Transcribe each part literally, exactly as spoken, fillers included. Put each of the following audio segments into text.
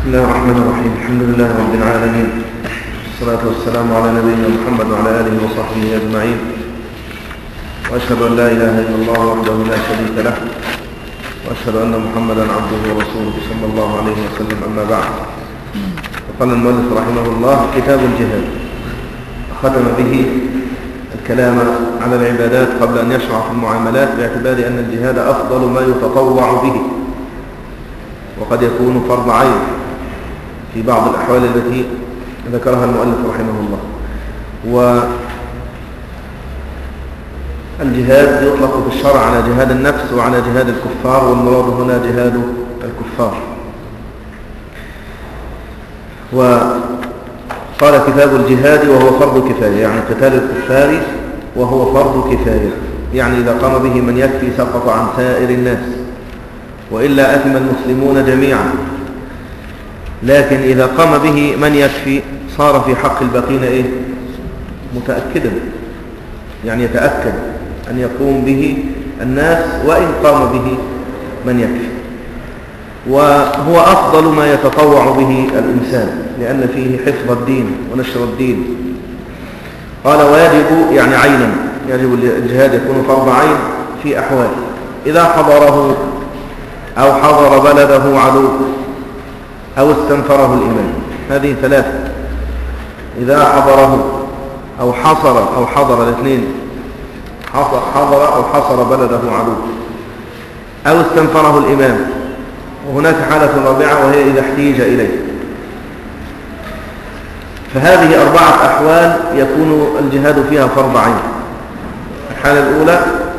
بسم الله الرحمن الرحيم. الحمد لله رب العالمين، والصلاة والسلام على نبينا محمد وعلى آله وصحبه أجمعين، وأشهد أن لا إله إلا الله وحده لا شريك له، وأشهد أن محمدا عبده ورسوله صلى الله عليه وسلم. أما بعد، فقال المؤلف رحمه الله: كتاب الجهاد. ختم به الكلام على العبادات قبل أن يشرع في المعاملات، باعتبار أن الجهاد أفضل ما يتطوع به، وقد يكون فرض عين في بعض الأحوال التي ذكرها المؤلف رحمه الله. والجهاد يطلق في الشرع على جهاد النفس وعلى جهاد الكفار، والمراد هنا جهاد الكفار. وقال كتاب الجهاد وهو فرض كفاية، يعني قتال الكفار وهو فرض كفاية، يعني إذا قام به من يكفي سقط عن سائر الناس، وإلا أثم المسلمون جميعا. لكن إذا قام به من يكفي صار في حق الباقين إيه؟ متأكدا، يعني يتأكد أن يقوم به الناس وإن قام به من يكفي، وهو أفضل ما يتطوع به الإنسان، لأن فيه حفظ الدين ونشر الدين. قال: ويجب يعني عينا، يجب الجهاد يكون فرض عين في أحوال: إذا حضره أو حضر بلده عدو أو استنفره الإمام. هذه ثلاثة: إذا حضره أو حصر أو حضر، الاثنين، حضر أو حصر بلده عدو أو استنفره الإمام. وهناك حالة رابعة وهي إذا احتيج إليه. فهذه أربعة أحوال يكون الجهاد فيها فرض عين. الحالة الأولى: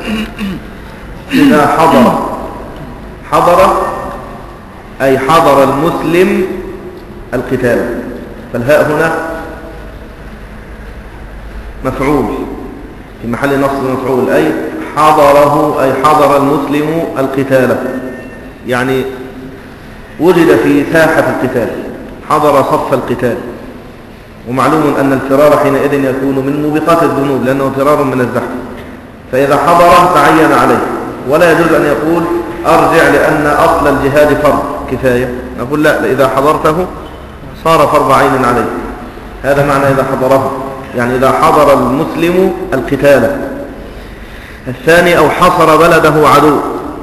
إذا حضر. حضر أي حضر المسلم القتال، فالهاء هنا مفعول في محل نصب مفعول، أي حضره أي حضر المسلم القتال، يعني وجد في ساحة القتال، حضر صف القتال. ومعلوم أن الفرار حينئذ يكون من موبقات الذنوب، لأنه فرار من الزحف، فإذا حضر تعين عليه، ولا يجوز أن يقول أرجع لأن أصل الجهاد فرض كفاية. نقول لا، إذا حضرته صار فرض عين عليه. هذا معنى إذا حضره، يعني إذا حضر المسلم القتال. الثاني: أو حصر بلده عدو،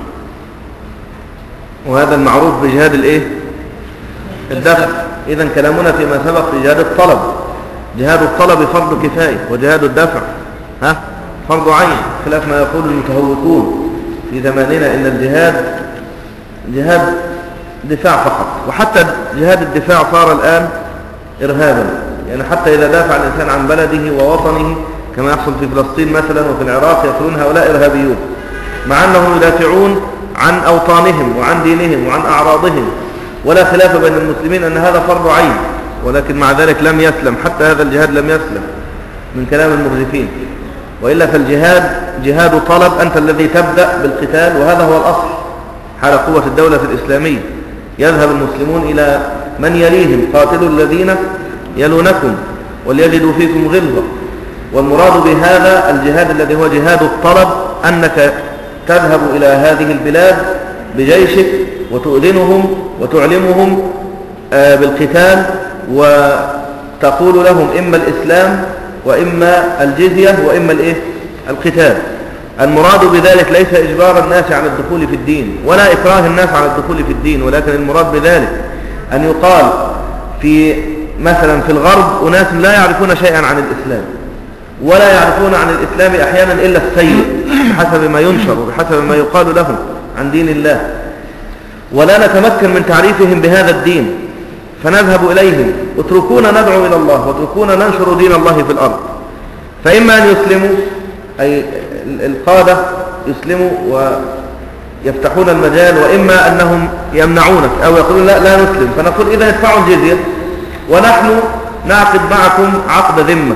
وهذا المعروف بجهاد الإيه؟ الدفع. إذن كلامنا فيما سبق في جهاد الطلب. جهاد الطلب فرض كفاية، وجهاد الدفع ها فرض عين، خلاف ما يقول المتهوكون في زماننا إن الجهاد جهاد دفاع فقط. وحتى جهاد الدفاع صار الآن إرهابا، يعني حتى إذا دافع الإنسان عن بلده ووطنه كما يحصل في فلسطين مثلا وفي العراق، يقولون هؤلاء إرهابيون، مع أنهم يدافعون عن أوطانهم وعن دينهم وعن أعراضهم، ولا خلاف بين المسلمين أن هذا فرض عين، ولكن مع ذلك لم يسلم، حتى هذا الجهاد لم يسلم من كلام المرجفين. وإلا فالجهاد جهاد طلب، أنت الذي تبدأ بالقتال، وهذا هو الأصل حال قوة الدولة الإسلامية. يذهب المسلمون إلى من يليهم: قاتلوا الذين يلونكم وليجدوا فيكم غلظة. والمراد بهذا الجهاد الذي هو جهاد الطلب، أنك تذهب إلى هذه البلاد بجيشك وتؤذنهم وتعلمهم بالقتال، وتقول لهم إما الإسلام وإما الجزية وإما الإيه؟ القتال. المراد بذلك ليس إجبار الناس على الدخول في الدين، ولا إكراه الناس على الدخول في الدين، ولكن المراد بذلك أن يقال في مثلا في الغرب أناس لا يعرفون شيئا عن الإسلام، ولا يعرفون عن الإسلام أحيانا إلا السيء بحسب ما ينشر وبحسب ما يقال لهم عن دين الله، ولا نتمكن من تعريفهم بهذا الدين، فنذهب إليهم: اتركونا ندعو إلى الله، واتركونا ننشر دين الله في الأرض. فإما أن يسلموا، أي القادة يسلموا ويفتحون المجال، وإما أنهم يمنعونك أو يقولون لا لا نسلم، فنقول إذا ادفعوا الجزية ونحن نعقد معكم عقد ذمة،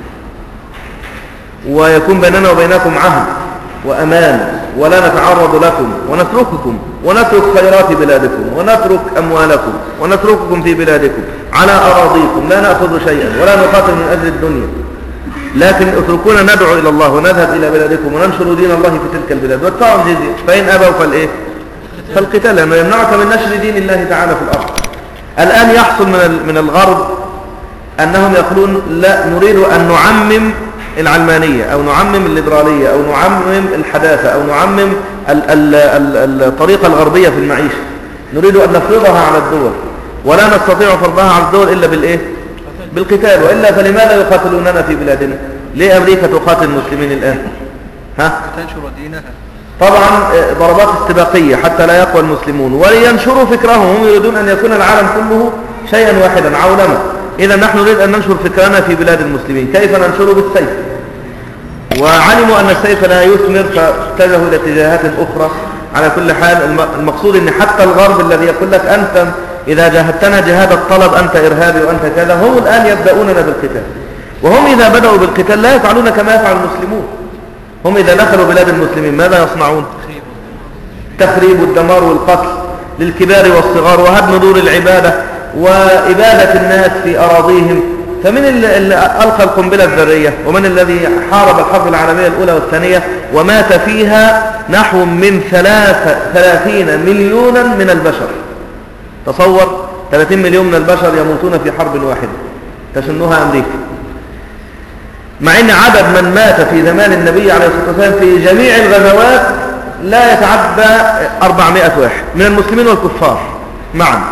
ويكون بيننا وبينكم عهد وأمان، ولا نتعرض لكم، ونترككم ونترك خيرات بلادكم، ونترك أموالكم، ونترككم في بلادكم على أراضيكم، لا نأخذ شيئا ولا نقاتل من أجل الدنيا، لكن اتركونا ندعو إلى الله ونذهب إلى بلادكم وننشر دين الله في تلك البلاد، وادفعوا الجزية. فإن أبوا فالإيه؟ فالقتال، لأنه يمنعك من نشر دين الله تعالى في الأرض. الآن يحصل من من الغرب أنهم يقولون لا نريد أن نعمم العلمانية أو نعمم الليبرالية أو نعمم الحداثة أو نعمم ال ال ال الطريقة الغربية في المعيشة، نريد أن نفرضها على الدول، ولا نستطيع فرضها على الدول إلا بالإيه؟ بالقتال، وإلا فلماذا يقاتلوننا في بلادنا؟ ليه أمريكا تقاتل المسلمين الآن؟ ها؟ تنشر دينها. طبعا ضربات استباقية حتى لا يقوى المسلمون، ولينشروا فكرهم، هم يريدون أن يكون العالم كله شيئا واحدا عولمة. إذا نحن نريد أن ننشر فكرنا في بلاد المسلمين، كيف ننشره؟ بالسيف. وعلموا أن السيف لا يثمر فاتجهوا إلى اتجاهات أخرى. على كل حال المقصود أن حتى الغرب الذي يقول لك أنت إذا جاهدتنا جهاد الطلب أنت إرهابي وأنت كذا، هم الآن يبدأوننا بالقتال، وهم إذا بدأوا بالقتال لا يفعلون كما يفعل المسلمون. هم إذا دخلوا بلاد المسلمين ماذا يصنعون؟ تخريب والدمار والقتل للكبار والصغار، وهدم دور العبادة وإبادة الناس في أراضيهم. فمن اللي ألقى القنبلة الذرية؟ ومن الذي حارب الحرب العالمية الأولى والثانية ومات فيها نحو من ثلاثين مليونا من البشر؟ تصور ثلاثين مليون من البشر يموتون في حرب واحدة تشنها أمريكا، مع أن عدد من مات في زمان النبي عليه الصلاة والسلام في جميع الغزوات لا يتعدى أربعمائة واحد من المسلمين والكفار معا.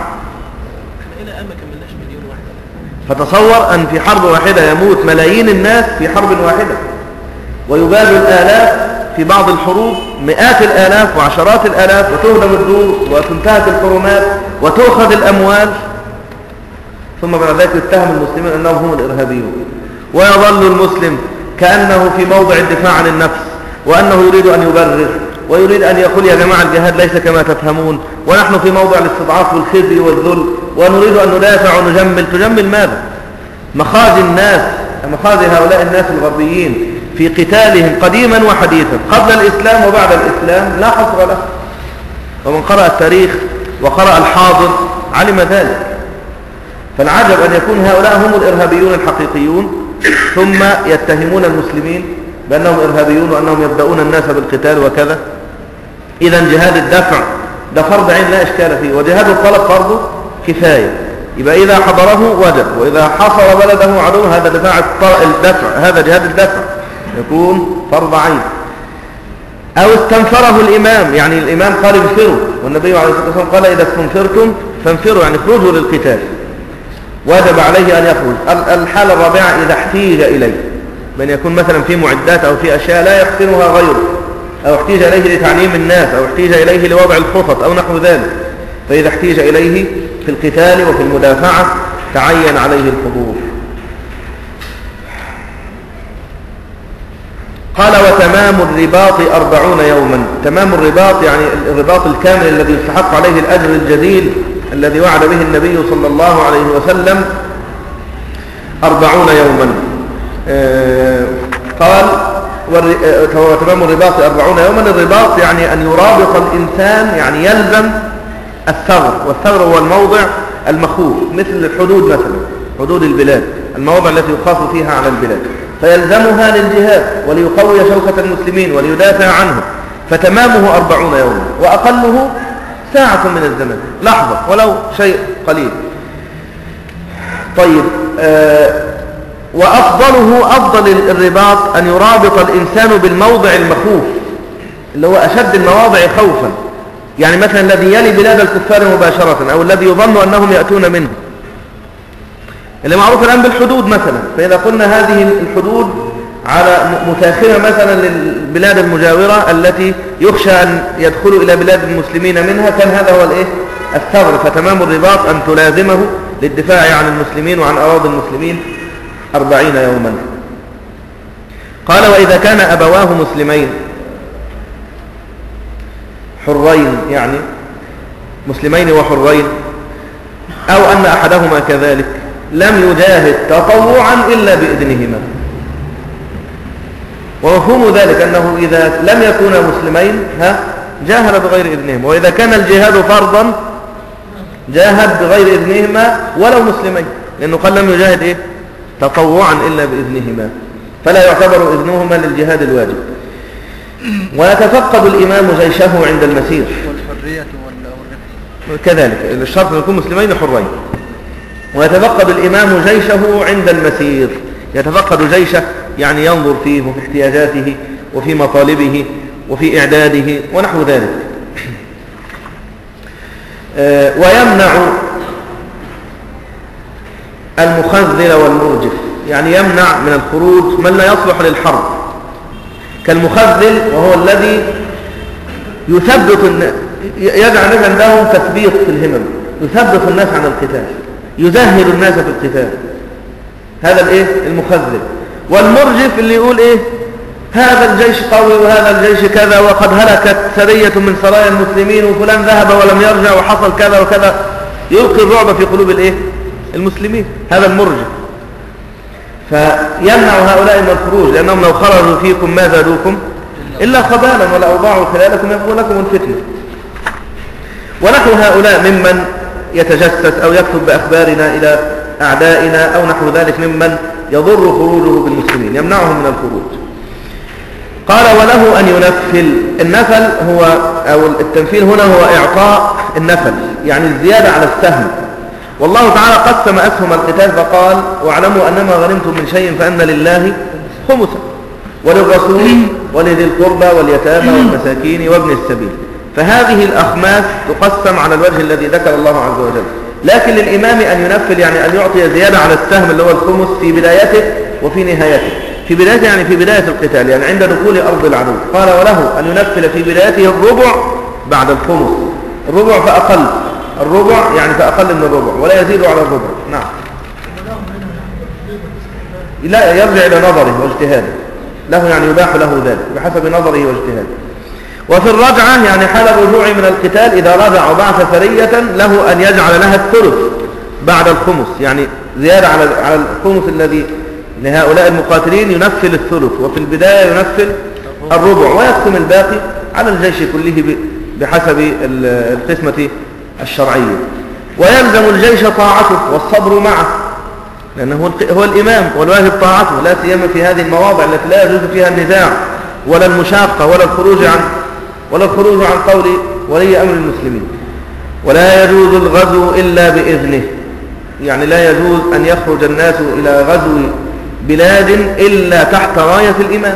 فتصور أن في حرب واحدة يموت ملايين الناس في حرب واحدة، ويباد الآلاف في بعض الحروب، مئات الآلاف وعشرات الآلاف، وتهدم الدور وتنتهك الحرمات وتؤخذ الأموال، ثم بعد ذلك يتهم المسلمين أنهم هم الإرهابيون، ويظل المسلم كأنه في موضع الدفاع عن النفس، وأنه يريد أن يبرر ويريد أن يقول يا جماعة الجهاد ليس كما تفهمون، ونحن في موضع الاستضعاف والخزي والذل، ونريد أن ندافع ونجمل. تجمل ماذا؟ مخازي الناس، مخازي هؤلاء الناس الغربيين في قتالهم قديما وحديثا، قبل الإسلام وبعد الإسلام لا حصر له، ومن قرأ التاريخ وقرأ الحاضر علم ذلك. فالعجب أن يكون هؤلاء هم الإرهابيون الحقيقيون، ثم يتهمون المسلمين بأنهم إرهابيون وأنهم يبدأون الناس بالقتال وكذا. إذا جهاد الدفع ده فرض عين لا إشكال فيه، وجهاد الطلب فرض كفاية. يبقى إذا حضره وجب، وإذا حصر بلده عدو هذا دفاع الدفع، هذا جهاد الدفع يكون فرض عين. أو استنفره الإمام، يعني الإمام قال انفروا، والنبي عليه الصلاة والسلام قال إذا استنفرتم فانفروا، يعني اخرجوا للقتال، واجب عليه أن يخرج. الحالة الرابعة إذا احتيج إليه، بأن يكون مثلا في معدات أو في أشياء لا يحسنها غيره، أو احتيج إليه لتعليم الناس، أو احتيج إليه لوضع الخطط أو نحو ذلك، فإذا احتيج إليه في القتال وفي المدافعة تعين عليه الحضور. قال وتمام الرباط أربعون يوما. تمام الرباط يعني الرباط الكامل الذي يستحق عليه الأجر الجزيل الذي وعد به النبي صلى الله عليه وسلم أربعون يوما. قال وتمام الرباط أربعون يوما. الرباط يعني أن يرابط الإنسان، يعني يلزم الثغر، والثغر هو الموضع المخوف، مثل الحدود مثلا، حدود البلاد، المواضع التي يخاف فيها على البلاد، فيلزمها للجهاد وليقوي شوكة المسلمين وليدافع عنهم. فتمامه أربعون يوما، وأقله ساعة من الزمن، لحظة ولو شيء قليل. طيب آه وأفضله، أفضل الرباط أن يرابط الإنسان بالموضع المخوف اللي هو أشد المواضع خوفا، يعني مثلا الذي يلي بلاد الكفار مباشرة، أو الذي يظن أنهم يأتون منه، اللي معروف الآن بالحدود مثلا. فإذا قلنا هذه الحدود على متاخرة مثلا للبلاد المجاورة التي يخشى أن يدخلوا إلى بلاد المسلمين منها، كان هذا هو الإيه؟ الثغر. فتمام الرباط أن تلازمه للدفاع عن المسلمين وعن أراضي المسلمين أربعين يوما. قال وإذا كان أبواه مسلمين حرين، يعني مسلمين وحرين، أو أن أحدهما كذلك، لم يجاهد تطوعا إلا بإذنهما. ومفهوم ذلك أنه إذا لم يكونا مسلمين ها جاهد بغير إذنهما، وإذا كان الجهاد فرضا جاهد بغير إذنهما ولو مسلمين، لأنه قال لم يجاهد إيه؟ تطوعا إلا بإذنهما، فلا يعتبر إذنهما للجهاد الواجب. ويتفقد الإمام جيشه عند المسير، والحرية والرفق كذلك الشرط أن يكون مسلمين حرين. ويتفقد الإمام جيشه عند المسير، يتفقد جيشه يعني ينظر فيه وفي احتياجاته وفي مطالبه وفي إعداده ونحو ذلك. ويمنع المخذل والمرجف، يعني يمنع من الخروج من لا يصلح للحرب، كالمخذل وهو الذي يثبت يجعل الناس عندهم تثبيط في الهمم، يثبت الناس عن القتال، يزهر الناس في القتال، هذا الايه المخذل. والمرجف اللي يقول ايه هذا الجيش قوي وهذا الجيش كذا، وقد هلكت سرية من سرايا المسلمين وفلان ذهب ولم يرجع وحصل كذا وكذا، يلقي الرعب في قلوب الايه المسلمين، هذا المرجف. فيمنع هؤلاء من الخروج، لأنهم لو خرجوا فيكم ما زادوكم إلا خبالا ولا أوضاعوا خلالكم يبغونكم الفتنة. ونحو هؤلاء ممن يتجسس أو يكتب بأخبارنا إلى أعدائنا أو نحو ذلك ممن يضر خروجه بالمسلمين، يمنعهم من الخروج. قال وله أن ينفل. النفل هو أو التنفيل هنا هو إعطاء النفل، يعني الزيادة على السهم. والله تعالى قسم أسهم القتال فقال واعلموا أنما غنمتم من شيء فأن لله خمسا وللرسول ولذي القربى واليتامى والمساكين وابن السبيل. فهذه الأخماس تقسم على الوجه الذي ذكر الله عز وجل، لكن للإمام أن ينفل يعني أن يعطي زيادة على السهم اللي هو الخمس في بدايته وفي نهايته. في بدايته يعني في بداية القتال، يعني عند دخول أرض العدو. قال وله أن ينفل في بدايته الربع بعد الخمس، الربع فأقل، الربع يعني فأقل من الربع ولا يزيد على الربع. نعم، لا يرجع إلى نظره واجتهاده، له يعني يباح له ذلك بحسب نظره واجتهاده. وفي الرجعة يعني حال الرجوع من القتال إذا رجع وبعث سرية له أن يجعل لها الثلث بعد الخمس، يعني زيادة على على الخمس الذي لهؤلاء المقاتلين ينفل الثلث، وفي البداية ينفل الربع ويقسم الباقي على الجيش كله بحسب القسمة الشرعية. ويلزم الجيش طاعته والصبر معه، لأنه هو الإمام والواجب طاعته، لا سيما في هذه المواضع التي لا يجوز فيها النزاع ولا المشاقة ولا الخروج عن ولا الخروج عن قول ولي أمر المسلمين. ولا يجوز الغزو إلا بإذنه، يعني لا يجوز أن يخرج الناس إلى غزو بلاد إلا تحت راية الإمام.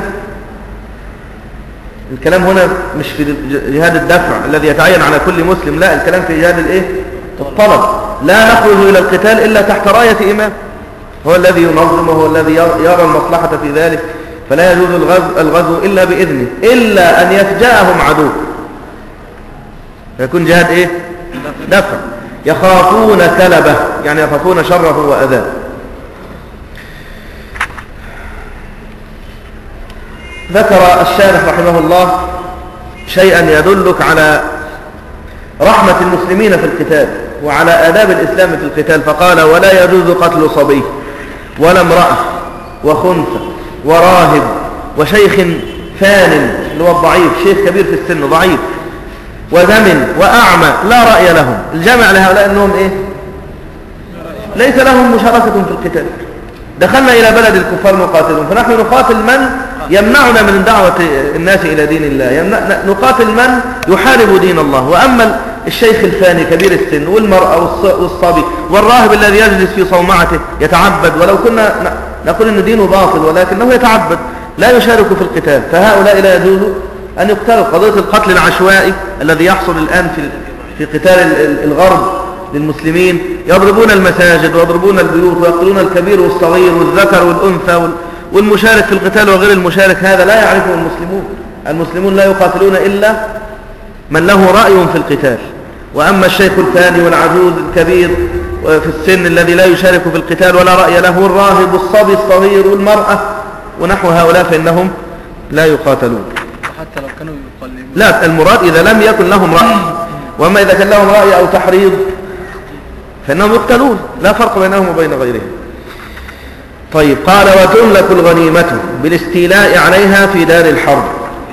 الكلام هنا مش في جهاد الدفع الذي يتعين على كل مسلم، لا، الكلام في جهاد الايه الطلب. لا نخرج إلى القتال إلا تحت راية إمام، هو الذي ينظم وهو الذي يرى المصلحة في ذلك. فلا يجوز الغزو, الغزو إلا بإذنه، إلا أن يفجأهم عدو، فيكون جهاد إيه دفع. يخافون كلبه، يعني يخافون شره وأذاه. ذكر الشارح رحمه الله شيئا يدلك على رحمة المسلمين في القتال وعلى آداب الإسلام في القتال، فقال ولا يجوز قتل صبي ولا امرأة وخنثى وراهب وشيخ فان اللي هو الضعيف، شيخ كبير في السن ضعيف، وذمن وأعمى لا رأي لهم. الجمع لهؤلاء أنهم إيه؟ ليس لهم مشاركة في القتال. دخلنا إلى بلد الكفار نقاتلهم، فنحن نقاتل من يمنعنا من دعوة الناس إلى دين الله، نقاتل من يحارب دين الله. وأما الشيخ الفاني كبير السن والمرأة والصبي والراهب الذي يجلس في صومعته يتعبد، ولو كنا نقول أن دينه باطل ولكنه يتعبد لا يشارك في القتال، فهؤلاء لا يجوز أن يقتلوا. قضية القتل العشوائي الذي يحصل الآن في في قتال الغرب للمسلمين، يضربون المساجد ويضربون البيوت ويقتلون الكبير والصغير والذكر والأنثى والمشارك في القتال وغير المشارك، هذا لا يعرفه المسلمون. المسلمون لا يقاتلون إلا من له رأي في القتال. وأما الشيخ الثاني والعجوز الكبير في السن الذي لا يشارك في القتال ولا رأي له، والراهب والصبي الصغير والمرأة ونحو هؤلاء، فإنهم لا يقاتلون حتى لو كانوا يقلبون. لا، المراد إذا لم يكن لهم رأي، وأما إذا كان لهم رأي أو تحريض فإنهم يقتلون، لا فرق بينهم وبين غيرهم. طيب، قال وتملك الغنيمة بالاستيلاء عليها في دار الحرب،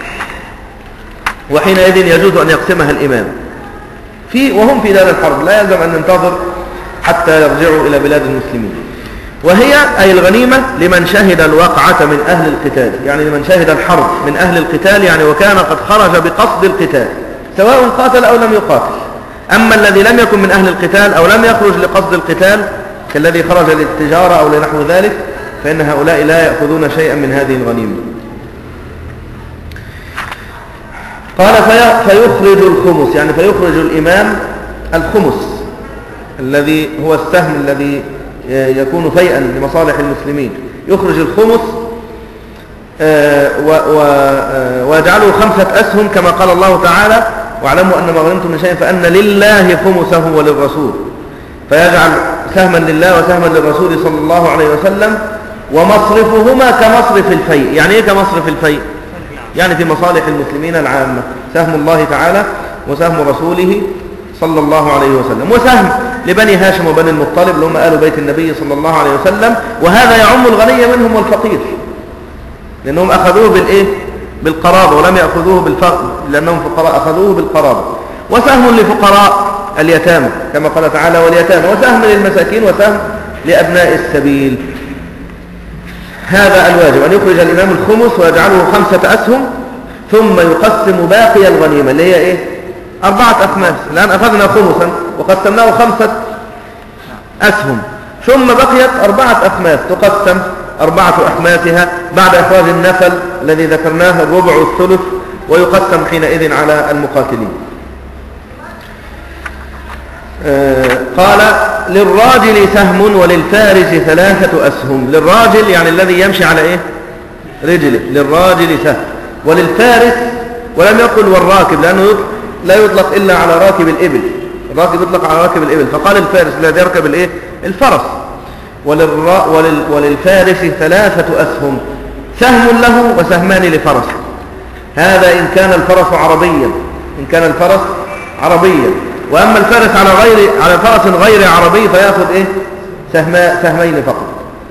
وحينئذ يجوز أن يقسمها الإمام في وهم في دار الحرب، لا يلزم أن ننتظر حتى يرجعوا إلى بلاد المسلمين. وهي أي الغنيمة لمن شهد الوقعة من أهل القتال، يعني لمن شهد الحرب من أهل القتال، يعني وكان قد خرج بقصد القتال سواء قاتل أو لم يقاتل. أما الذي لم يكن من أهل القتال أو لم يخرج لقصد القتال كالذي خرج للتجارة أو لنحو ذلك، فإن هؤلاء لا يأخذون شيئا من هذه الغنيمة. قال في فيخرج الخمس، يعني فيخرج الإمام الخمس الذي هو السهم الذي يكون فيئا لمصالح المسلمين، يخرج الخمس ويجعله خمسة أسهم كما قال الله تعالى: واعلموا أن ما غنمتم من شيء فأن لله خمسه وللرسول، فيجعل سهما لله وسهما للرسول صلى الله عليه وسلم، ومصرفهما كمصرف الفيء. يعني ايه كمصرف الفيء؟ يعني في مصالح المسلمين العامة، سهم الله تعالى وسهم رسوله صلى الله عليه وسلم، وسهم لبني هاشم وبني المطلب اللي هم آل بيت النبي صلى الله عليه وسلم، وهذا يعم الغني منهم والفقير، لأنهم أخذوه بالإيه؟ بالقرابة، ولم يأخذوه بالفقر لأنهم فقراء، أخذوه بالقرابة. وسهم لفقراء اليتامى كما قال تعالى: واليتامى، وسهم للمساكين، وسهم لأبناء السبيل. هذا الواجب، أن يخرج الإمام الخمس ويجعله خمسة أسهم، ثم يقسم باقي الغنيمة اللي هي إيه؟ أربعة أخماس. الآن أخذنا خمسا وقسمناه خمسة أسهم، ثم بقيت أربعة أخماس تقسم أربعة أخماسها بعد إخراج النفل الذي ذكرناه الربع والثلث، ويقسم حينئذ على المقاتلين. آه قال: للراجل سهم وللفارس ثلاثة أسهم. للراجل يعني الذي يمشي على إيه؟ رجله، للراجل سهم. وللفارس، ولم يقل والراكب لأنه لا يطلق إلا على راكب الإبل، الراكب يطلق على راكب الإبل، فقال الفارس الذي يركب الإيه؟ الفرس. وللرا ولل وللفارس ثلاثة أسهم، سهم له وسهمان لفرس. هذا إن كان الفرس عربيا، إن كان الفرس عربيا. وأما الفارس على غير على فرس غير عربي فيأخذ إيه؟ سهما سهمين فقط.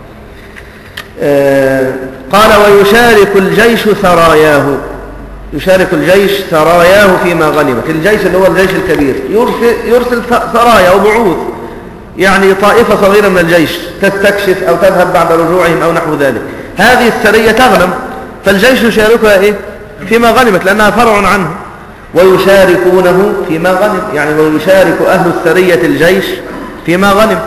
آه قال: ويشارك الجيش سراياه. يشارك الجيش سراياه فيما غنمت. الجيش اللي هو الجيش الكبير يرسل, يرسل سرايا أو بعوث، يعني طائفة صغيرة من الجيش تستكشف أو تذهب بعد رجوعهم أو نحو ذلك. هذه السرية تغنم، فالجيش يشاركها إيه؟ فيما غنمت لأنها فرع عنه. ويشاركونه فيما غنم، يعني ويشارك أهل السرية الجيش فيما غنم.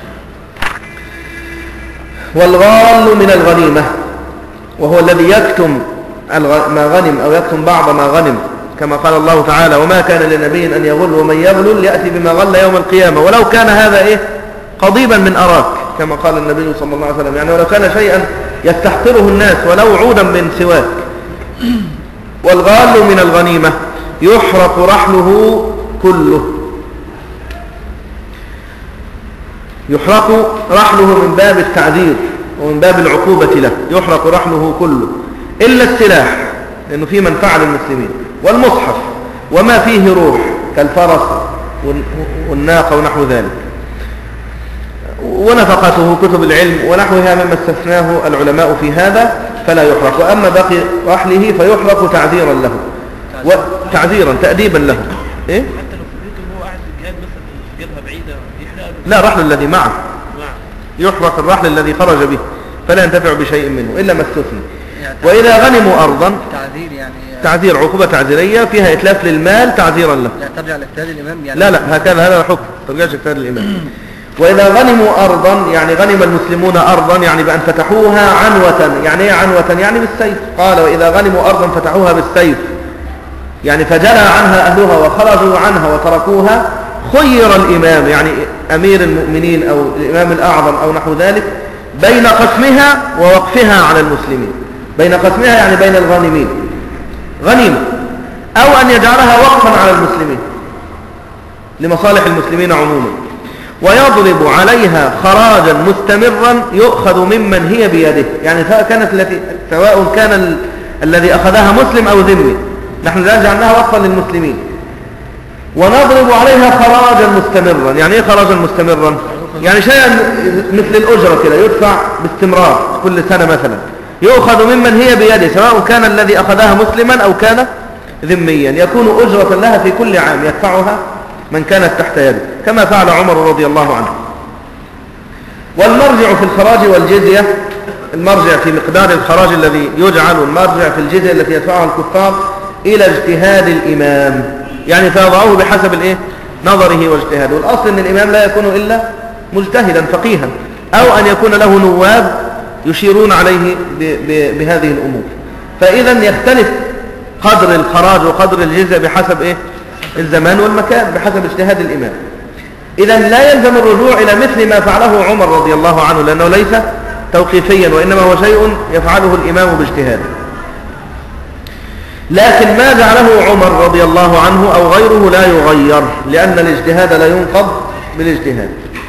والغال من الغنيمة، وهو الذي يكتم ما غنم أو يكتم بعض ما غنم، كما قال الله تعالى: وما كان لنبي أن يغل ومن يغل يأتي بما غل يوم القيامة، ولو كان هذا إيه؟ قضيبا من أراك، كما قال النبي صلى الله عليه وسلم، يعني ولو كان شيئا يستحقره الناس ولو عودا من سواك. والغال من الغنيمة يحرق رحله كله، يحرق رحله من باب التعذير ومن باب العقوبة له، يحرق رحله كله إلا السلاح لأنه فيه منفعة للمسلمين، والمصحف وما فيه روح كالفرس والناقة ونحو ذلك، ونفقته كتب العلم ونحوها مما استثناه العلماء في هذا فلا يحرق. وأما باقي رحله فيحرق تعذيرا له، وتعذيرا تأديبا له. إيه؟ حتى لو في بيته وهو قاعد في الجهاد مثلا في جبهة بعيدة يحرق له؟ لا، رحل الذي معه يحرق، الرحل الذي خرج به فلا ينتفع بشيء منه إلا ما استثنى. وإذا غنموا أرضا، تعذير يعني تعذير عقوبة تعذيرية فيها إتلاف للمال تعذيرا له. يعني ترجع لاجتهاد الإمام يعني؟ لا لا، هكذا هذا الحكم، ترجعش اجتهاد الإمام. وإذا غنموا أرضا يعني غنم المسلمون أرضا يعني بأن فتحوها عنوة. يعني إيه عنوة؟ يعني بالسيف. قال: وإذا غنموا أرضا فتحوها بالسيف، يعني فجلى عنها أهلها وخرجوا عنها وتركوها، خير الإمام يعني أمير المؤمنين أو الإمام الأعظم أو نحو ذلك بين قسمها ووقفها على المسلمين. بين قسمها يعني بين الغانمين غنيمة، أو أن يجعلها وقفا على المسلمين لمصالح المسلمين عموما، ويضرب عليها خراجا مستمرا يؤخذ ممن هي بيده، يعني سواء كانت التي سواء كان ال... الذي أخذها مسلم أو ذمي، نحن لا جعلناها وقفا للمسلمين. ونضرب عليها خراجا مستمرا. يعني ايه خراجا مستمرا؟ يعني شيئا مثل الأجرة كده يدفع باستمرار كل سنة مثلا، يؤخذ ممن هي بيده سواء كان الذي أخذها مسلما أو كان ذميا، يكون أجرة لها في كل عام يدفعها من كانت تحت يده، كما فعل عمر رضي الله عنه. والمرجع في الخراج والجزية، المرجع في مقدار الخراج الذي يجعل، المرجع في الجزية التي يدفعها الكفار إلى اجتهاد الإمام، يعني فيضعوه بحسب الإيه؟ نظره واجتهاده. والأصل أن الإمام لا يكون إلا مجتهدا فقيها، أو أن يكون له نواب يشيرون عليه بهذه الأمور. فإذا يختلف قدر الخراج وقدر الجزية بحسب إيه؟ الزمان والمكان، بحسب اجتهاد الإمام. إذا لا يلزم الرجوع إلى مثل ما فعله عمر رضي الله عنه، لأنه ليس توقيفيا، وإنما هو شيء يفعله الإمام باجتهاده. لكن ما جعله عمر رضي الله عنه أو غيره لا يغير، لأن الاجتهاد لا ينقض بالاجتهاد.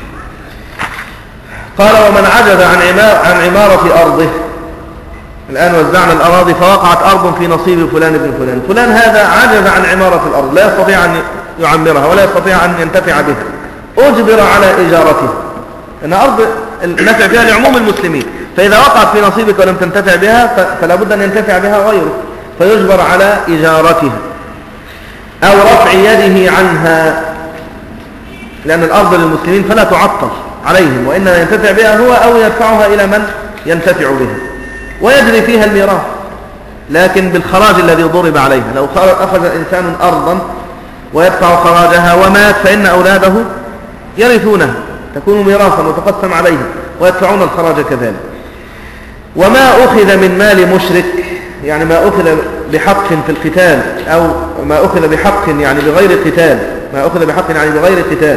قال: ومن عجز عن عمارة أرضه، الآن وزعنا الأراضي فوقعت أرض في نصيب فلان بن فلان، فلان هذا عجز عن عمارة الأرض، لا يستطيع أن يعمرها ولا يستطيع أن ينتفع بها، أجبر على إجارتها، أن أرض النفع فيها لعموم المسلمين، فإذا وقعت في نصيبك ولم تنتفع بها فلا بد أن ينتفع بها غيره، فيجبر على إجارتها أو رفع يده عنها، لأن الأرض للمسلمين فلا تعطل عليهم، وإنما ينتفع بها هو أو يدفعها إلى من ينتفع بها، ويجري فيها الميراث، لكن بالخراج الذي ضرب عليها. لو أخذ إنسان أرضا ويدفع خراجها ومات، فإن أولاده يرثونها، تكون ميراثا وتقسم عليها ويدفعون الخراج كذلك. وما أخذ من مال مشرك، يعني ما أخذ بحق في القتال، أو ما أخذ بحق يعني بغير قتال، ما أخذ بحق يعني بغير قتال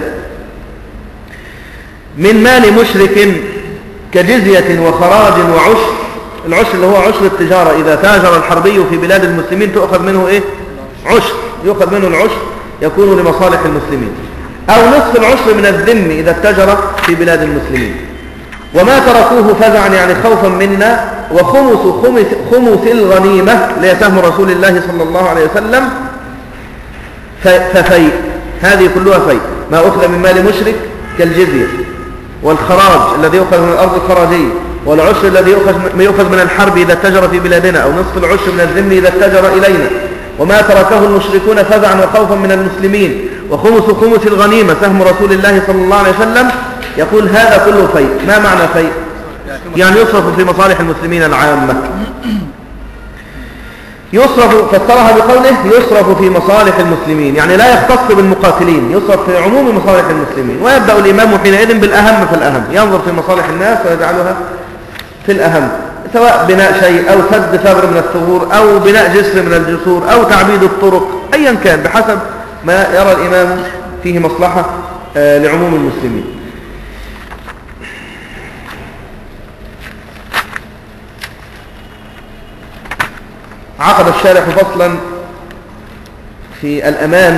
من مال مشرك كجزية وخراج وعشر. العشر اللي هو عشر التجارة، إذا تاجر الحربي في بلاد المسلمين تؤخذ منه إيه؟ عشر، يؤخذ منه العشر يكون لمصالح المسلمين، أو نصف العشر من الذم إذا اتجر في بلاد المسلمين. وما تركوه فزعا يعني خوفا منا، وخمس خمس, خمس الغنيمة ليسهم رسول الله صلى الله عليه وسلم ففيء، هذه كلها فيء. ما أخذ من مال مشرك كالجزية، والخراج الذي يؤخذ من الأرض الخراجية، والعشر الذي يؤخذ من الحرب إذا اتجر في بلادنا، أو نصف العشر من الذم إذا اتجر إلينا. وما تركه المشركون فزعا وخوفا من المسلمين، وخمس خمس الغنيمة سهم رسول الله صلى الله عليه وسلم، يقول هذا كله فيء. ما معنى فيء؟ يعني يصرف في مصالح المسلمين العامة، يصرف، فسرها بقوله يصرف في مصالح المسلمين، يعني لا يختص بالمقاتلين، يصرف في عموم مصالح المسلمين. ويبدأ الإمام حينئذ بالأهم فالأهم، ينظر في مصالح الناس ويجعلها في الأهم، سواء بناء شيء أو سد ثغر من الثغور أو بناء جسر من الجسور أو تعبيد الطرق، أيا كان بحسب ما يرى الإمام فيه مصلحة لعموم المسلمين. عقد الشارح فصلا في الأمان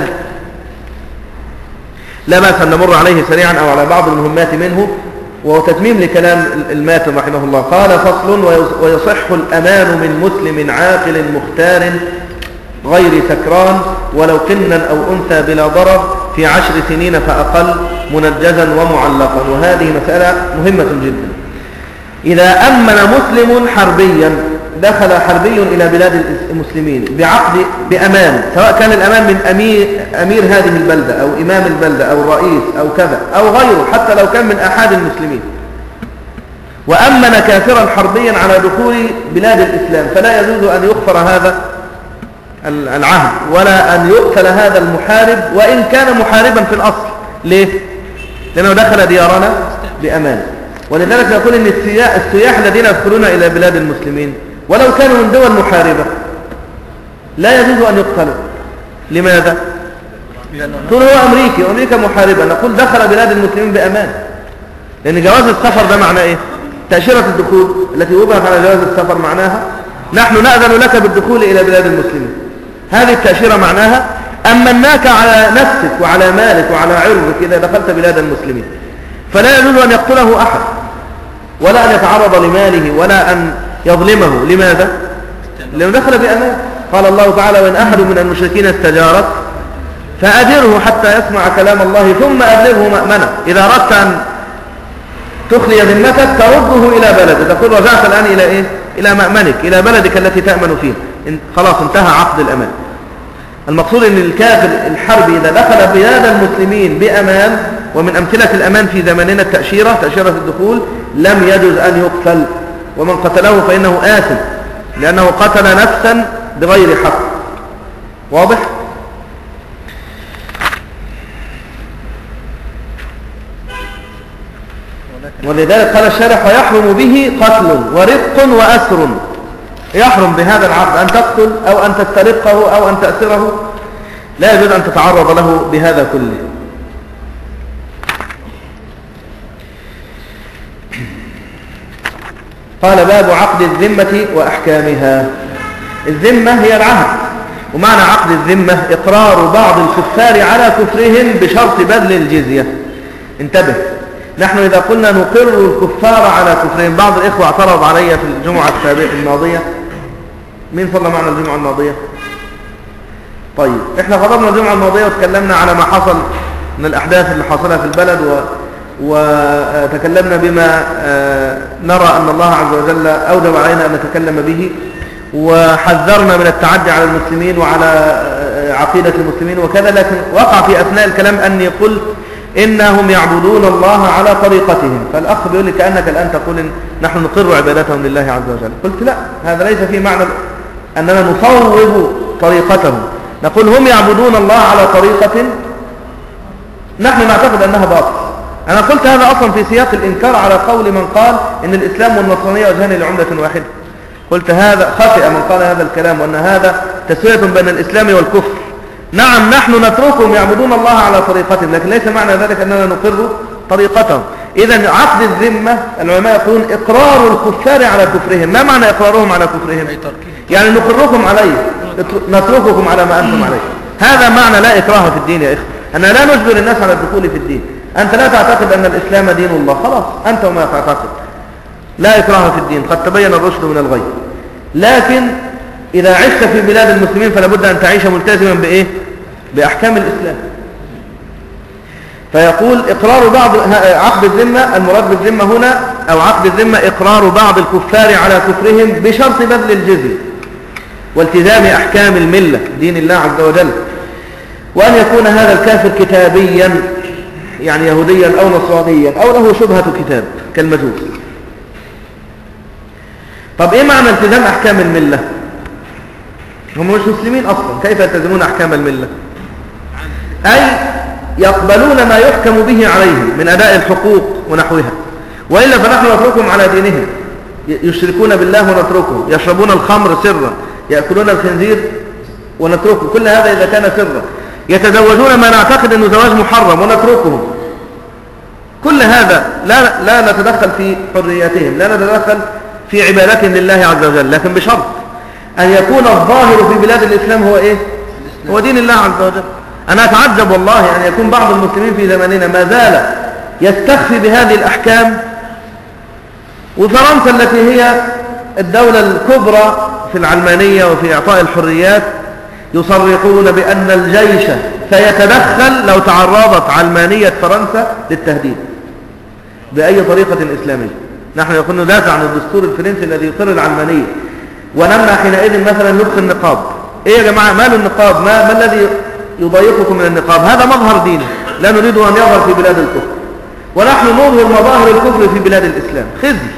لا بأس أن نمر عليه سريعا أو على بعض المهمات منه، وهو تتميم لكلام الماتن رحمه الله. قال: فصل: ويصح الأمان من مسلم عاقل مختار غير سكران، ولو قنا أو أنثى بلا ضرر في عشر سنين فأقل، منجزا ومعلقا. وهذه مسألة مهمة جدا. إذا أمن مسلم حربيا، دخل حربي إلى بلاد المسلمين بعقد بأمان، سواء كان الأمان من أمير, أمير هذه البلدة أو إمام البلدة أو الرئيس أو كذا أو غيره، حتى لو كان من أحد المسلمين، وأمن كافرا حربيا على دخول بلاد الإسلام، فلا يجوز أن يغفر هذا العهد ولا أن يقتل هذا المحارب وإن كان محاربا في الأصل. ليه؟ لأنه دخل ديارنا بأمان. ولذلك نقول أن السياح الذين يدخلون إلى بلاد المسلمين ولو كانوا من دول محاربة لا يجوز أن يقتلوا. لماذا؟ تقول هو أمريكي وأمريكا محاربة، نقول دخل بلاد المسلمين بأمان، لأن جواز السفر ده معناه إيه؟ تأشيرة الدخول التي وضعت على جواز السفر معناها نحن نأذن لك بالدخول إلى بلاد المسلمين. هذه التأشيرة معناها أمناك على نفسك وعلى مالك وعلى عرضك إذا دخلت بلاد المسلمين، فلا يجوز أن يقتله أحد ولا أن يتعرض لماله ولا أن يظلمه. لماذا؟ لأنه دخل بأمان. قال الله تعالى: وإن أحد من المشركين استجارك فأجره حتى يسمع كلام الله ثم أبلغه مأمنه. إذا أردت أن تخلي ذمتك ترده إلى بلده، تقول رجعت الآن إلى إيه؟ إلى مأمنك، إلى بلدك التي تأمن فيها. خلاص انتهى عقد الأمان. المقصود أن الكافر الحربي إذا دخل بلاد المسلمين بأمان، ومن أمثلة الأمان في زماننا التأشيرة، تأشيرة الدخول، لم يجوز أن يقتل، ومن قتله فإنه آثم لأنه قتل نفسا بغير حق. واضح؟ ولكن ولذلك قال الشارح ويحرم به قتل ورق وأسر. يحرم بهذا العقد أن تقتل أو أن تسترقه أو أن تأسره، لا يجوز أن تتعرض له بهذا كله. قال باب عقد الذمة وأحكامها. الذمة هي العهد، ومعنى عقد الذمة إقرار بعض الكفار على كفرهم بشرط بذل الجزية. انتبه، نحن إذا قلنا نقر الكفار على كفرهم، بعض الإخوة اعترض علي في الجمعة السابقة الماضية. مين صلى معنا الجمعة الماضية؟ طيب، احنا خطبنا الجمعة الماضية وتكلمنا على ما حصل من الأحداث اللي حصلها في البلد و... وتكلمنا بما نرى أن الله عز وجل أوجب علينا أن نتكلم به، وحذرنا من التعدي على المسلمين وعلى عقيدة المسلمين وكذا. لكن وقع في أثناء الكلام أني قلت إنهم يعبدون الله على طريقتهم، فالأخ بيقول لي كأنك الآن تقول إن نحن نقر عبادتهم لله عز وجل. قلت لا، هذا ليس في معنى أننا نصوب طريقتهم، نقول هم يعبدون الله على طريقة نحن نعتقد أنها باطل. أنا قلت هذا أصلا في سياق الإنكار على قول من قال إن الإسلام والنصرانية وجهان لعملة واحدة. قلت هذا خطئ من قال هذا الكلام، وأن هذا تسوية بين الإسلام والكفر. نعم، نحن نتركهم يعبدون الله على طريقتهم، لكن ليس معنى ذلك أننا نقر طريقتهم. إذا عقد الذمة العلماء يقولون إقرار الكفار على كفرهم. ما معنى إقرارهم على كفرهم؟ يعني نقركم عليه، نترككم على ما أنتم عليه. هذا معنى لا إكراه في الدين يا إخوة. أنا لا نجبر الناس على الدخول في الدين. أنت لا تعتقد أن الإسلام دين الله، خلاص أنت وما تعتقد، لا إكراه في الدين، قد تبين الرشد من الغي. لكن إذا عشت في بلاد المسلمين فلا بد أن تعيش ملتزما بإيه؟ بأحكام الإسلام. فيقول إقرار بعض عقد الذمة، المراد بالذمة هنا أو عقد الذمة إقرار بعض الكفار على كفرهم بشرط بذل الجزية والتزام أحكام الملة دين الله عز وجل، وأن يكون هذا الكافر كتابيا يعني يهوديا أو نصرانيا أو له شبهة كتاب كالمجوس. طب إيه معنى التزام أحكام الملة؟ هم مش مسلمين أصلا، كيف يلتزمون أحكام الملة؟ أي يقبلون ما يحكم به عليهم من أداء الحقوق ونحوها، وإلا فنحن نتركهم على دينهم. يشركون بالله ونتركهم، يشربون الخمر سرا، يأكلون الخنزير ونتركهم، كل هذا إذا كان سرا. يتزوجون ما نعتقد أنه زواج محرم ونتركهم. كل هذا لا, لا نتدخل في حرياتهم، لا نتدخل في عبادتهم لله عز وجل، لكن بشرط أن يكون الظاهر في بلاد الإسلام هو إيه؟ هو دين الله عز وجل. أنا أتعجب والله أن يكون بعض المسلمين في زماننا ما زال يستخفي بهذه الأحكام. وفرنسا التي هي الدولة الكبرى في العلمانية وفي إعطاء الحريات يصرحون بأن الجيش سيتدخل لو تعرضت علمانية فرنسا للتهديد بأي طريقة إسلامية. نحن يقول ندافع عن الدستور الفرنسي الذي يقر العلمانية، ونمنع حينئذ مثلا لبس النقاب. إيه يا جماعة مال النقاب؟ ما, ما الذي يضايقكم من النقاب؟ هذا مظهر ديني لا نريد أن يظهر في بلاد الكفر، ونحن نظهر مظاهر الكفر في بلاد الإسلام. خزي.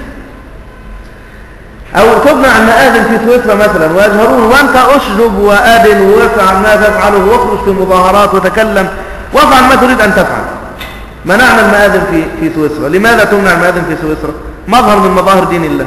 أو تمنع المآذن في سويسرا مثلا ويجهرون، وأنت أشرب وآذن وافعل ما تفعله واخرج في مظاهرات وتكلم وافعل ما تريد أن تفعل. منعنا المآذن في في سويسرا. لماذا تمنع المآذن في سويسرا؟ مظهر من مظاهر دين الله.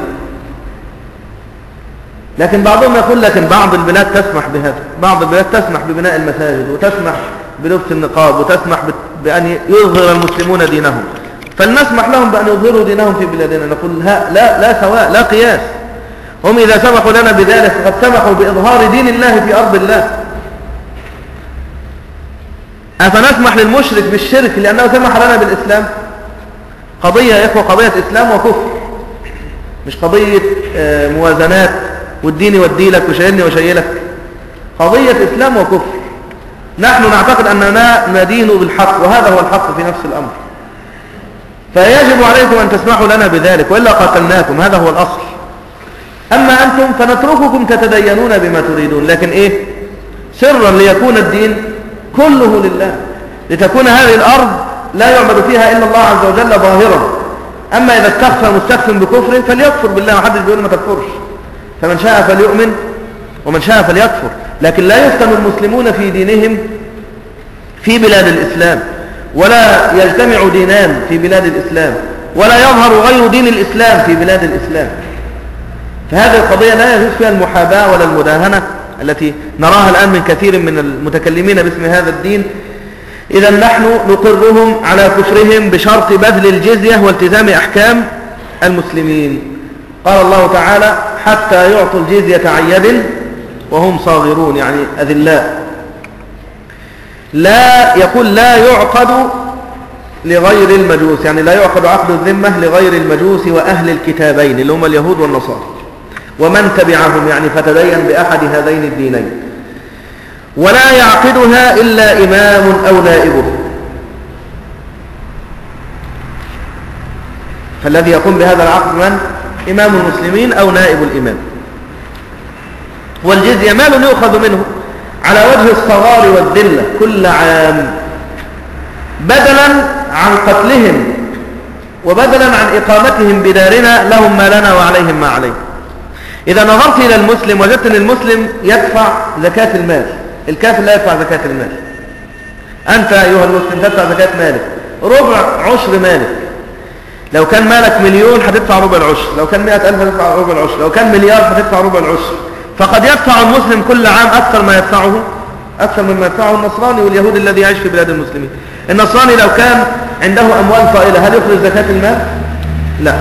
لكن بعضهم يقول لكن بعض البلاد تسمح بهذا، بعض البلاد تسمح ببناء المساجد وتسمح بلبس النقاب وتسمح بأن يظهر المسلمون دينهم، فلنسمح لهم بأن يظهروا دينهم في بلادنا. نقول لا لا, لا سواء، لا قياس. هم إذا سمحوا لنا بذلك فقد سمحوا بإظهار دين الله في أرض الله. أفنسمح للمشرك بالشرك لأنه سمح لنا بالإسلام؟ قضية يا إخوة، قضية إسلام وكفر، مش قضية موازنات والدين يوديلك وشيلني وشيلك. قضية إسلام وكفر. نحن نعتقد أننا ندين بالحق، وهذا هو الحق في نفس الأمر. فيجب عليكم أن تسمحوا لنا بذلك، وإلا قاتلناكم. هذا هو الأصل. أما أنتم فنترككم تتدينون بما تريدون، لكن إيه؟ سرا ليكون الدين كله لله، لتكون هذه الأرض لا يعبد فيها إلا الله عز وجل ظاهرا. أما إذا استخفى مستخف بكفر فليكفر بالله، محدش بيقول ما تكفرش. فمن شاء فليؤمن ومن شاء فليكفر، لكن لا يفتن المسلمون في دينهم في بلاد الإسلام، ولا يجتمع دينان في بلاد الإسلام، ولا يظهر غير دين الإسلام في بلاد الإسلام. فهذه القضية لا يجوز فيها المحاباة ولا المداهنة التي نراها الآن من كثير من المتكلمين باسم هذا الدين. إذا نحن نقرهم على كفرهم بشرط بذل الجزية والتزام أحكام المسلمين. قال الله تعالى حتى يعطوا الجزية عن يد وهم صاغرون، يعني أذلاء. لا يقول لا يعقد لغير المجوس، يعني لا يعقد عقد الذمة لغير المجوس وأهل الكتابين اللي هم اليهود والنصارى ومن تبعهم، يعني فتدين بأحد هذين الدينين. ولا يعقدها إلا إمام أو نائبه، فالذي يقوم بهذا العقد من؟ إمام المسلمين أو نائب الإمام. والجزية مال يؤخذ منه على وجه الصغار والذلة كل عام، بدلا عن قتلهم وبدلا عن إقامتهم بدارنا، لهم ما لنا وعليهم ما عليه. إذا نظرت إلى المسلم وجدت أن المسلم يدفع زكاة المال، الكافر لا يدفع زكاة المال. أنت أيها المسلم تدفع زكاة مالك، ربع عشر مالك. لو كان مالك مليون هتدفع ربع العشر، لو كان مئة ألف هتدفع ربع العشر، لو كان مليار هتدفع ربع العشر. فقد يدفع المسلم كل عام أكثر ما يدفعه أكثر مما يدفعه النصراني واليهود الذي يعيش في بلاد المسلمين. النصراني لو كان عنده أموال طائلة هل يخرج زكاة المال؟ لا،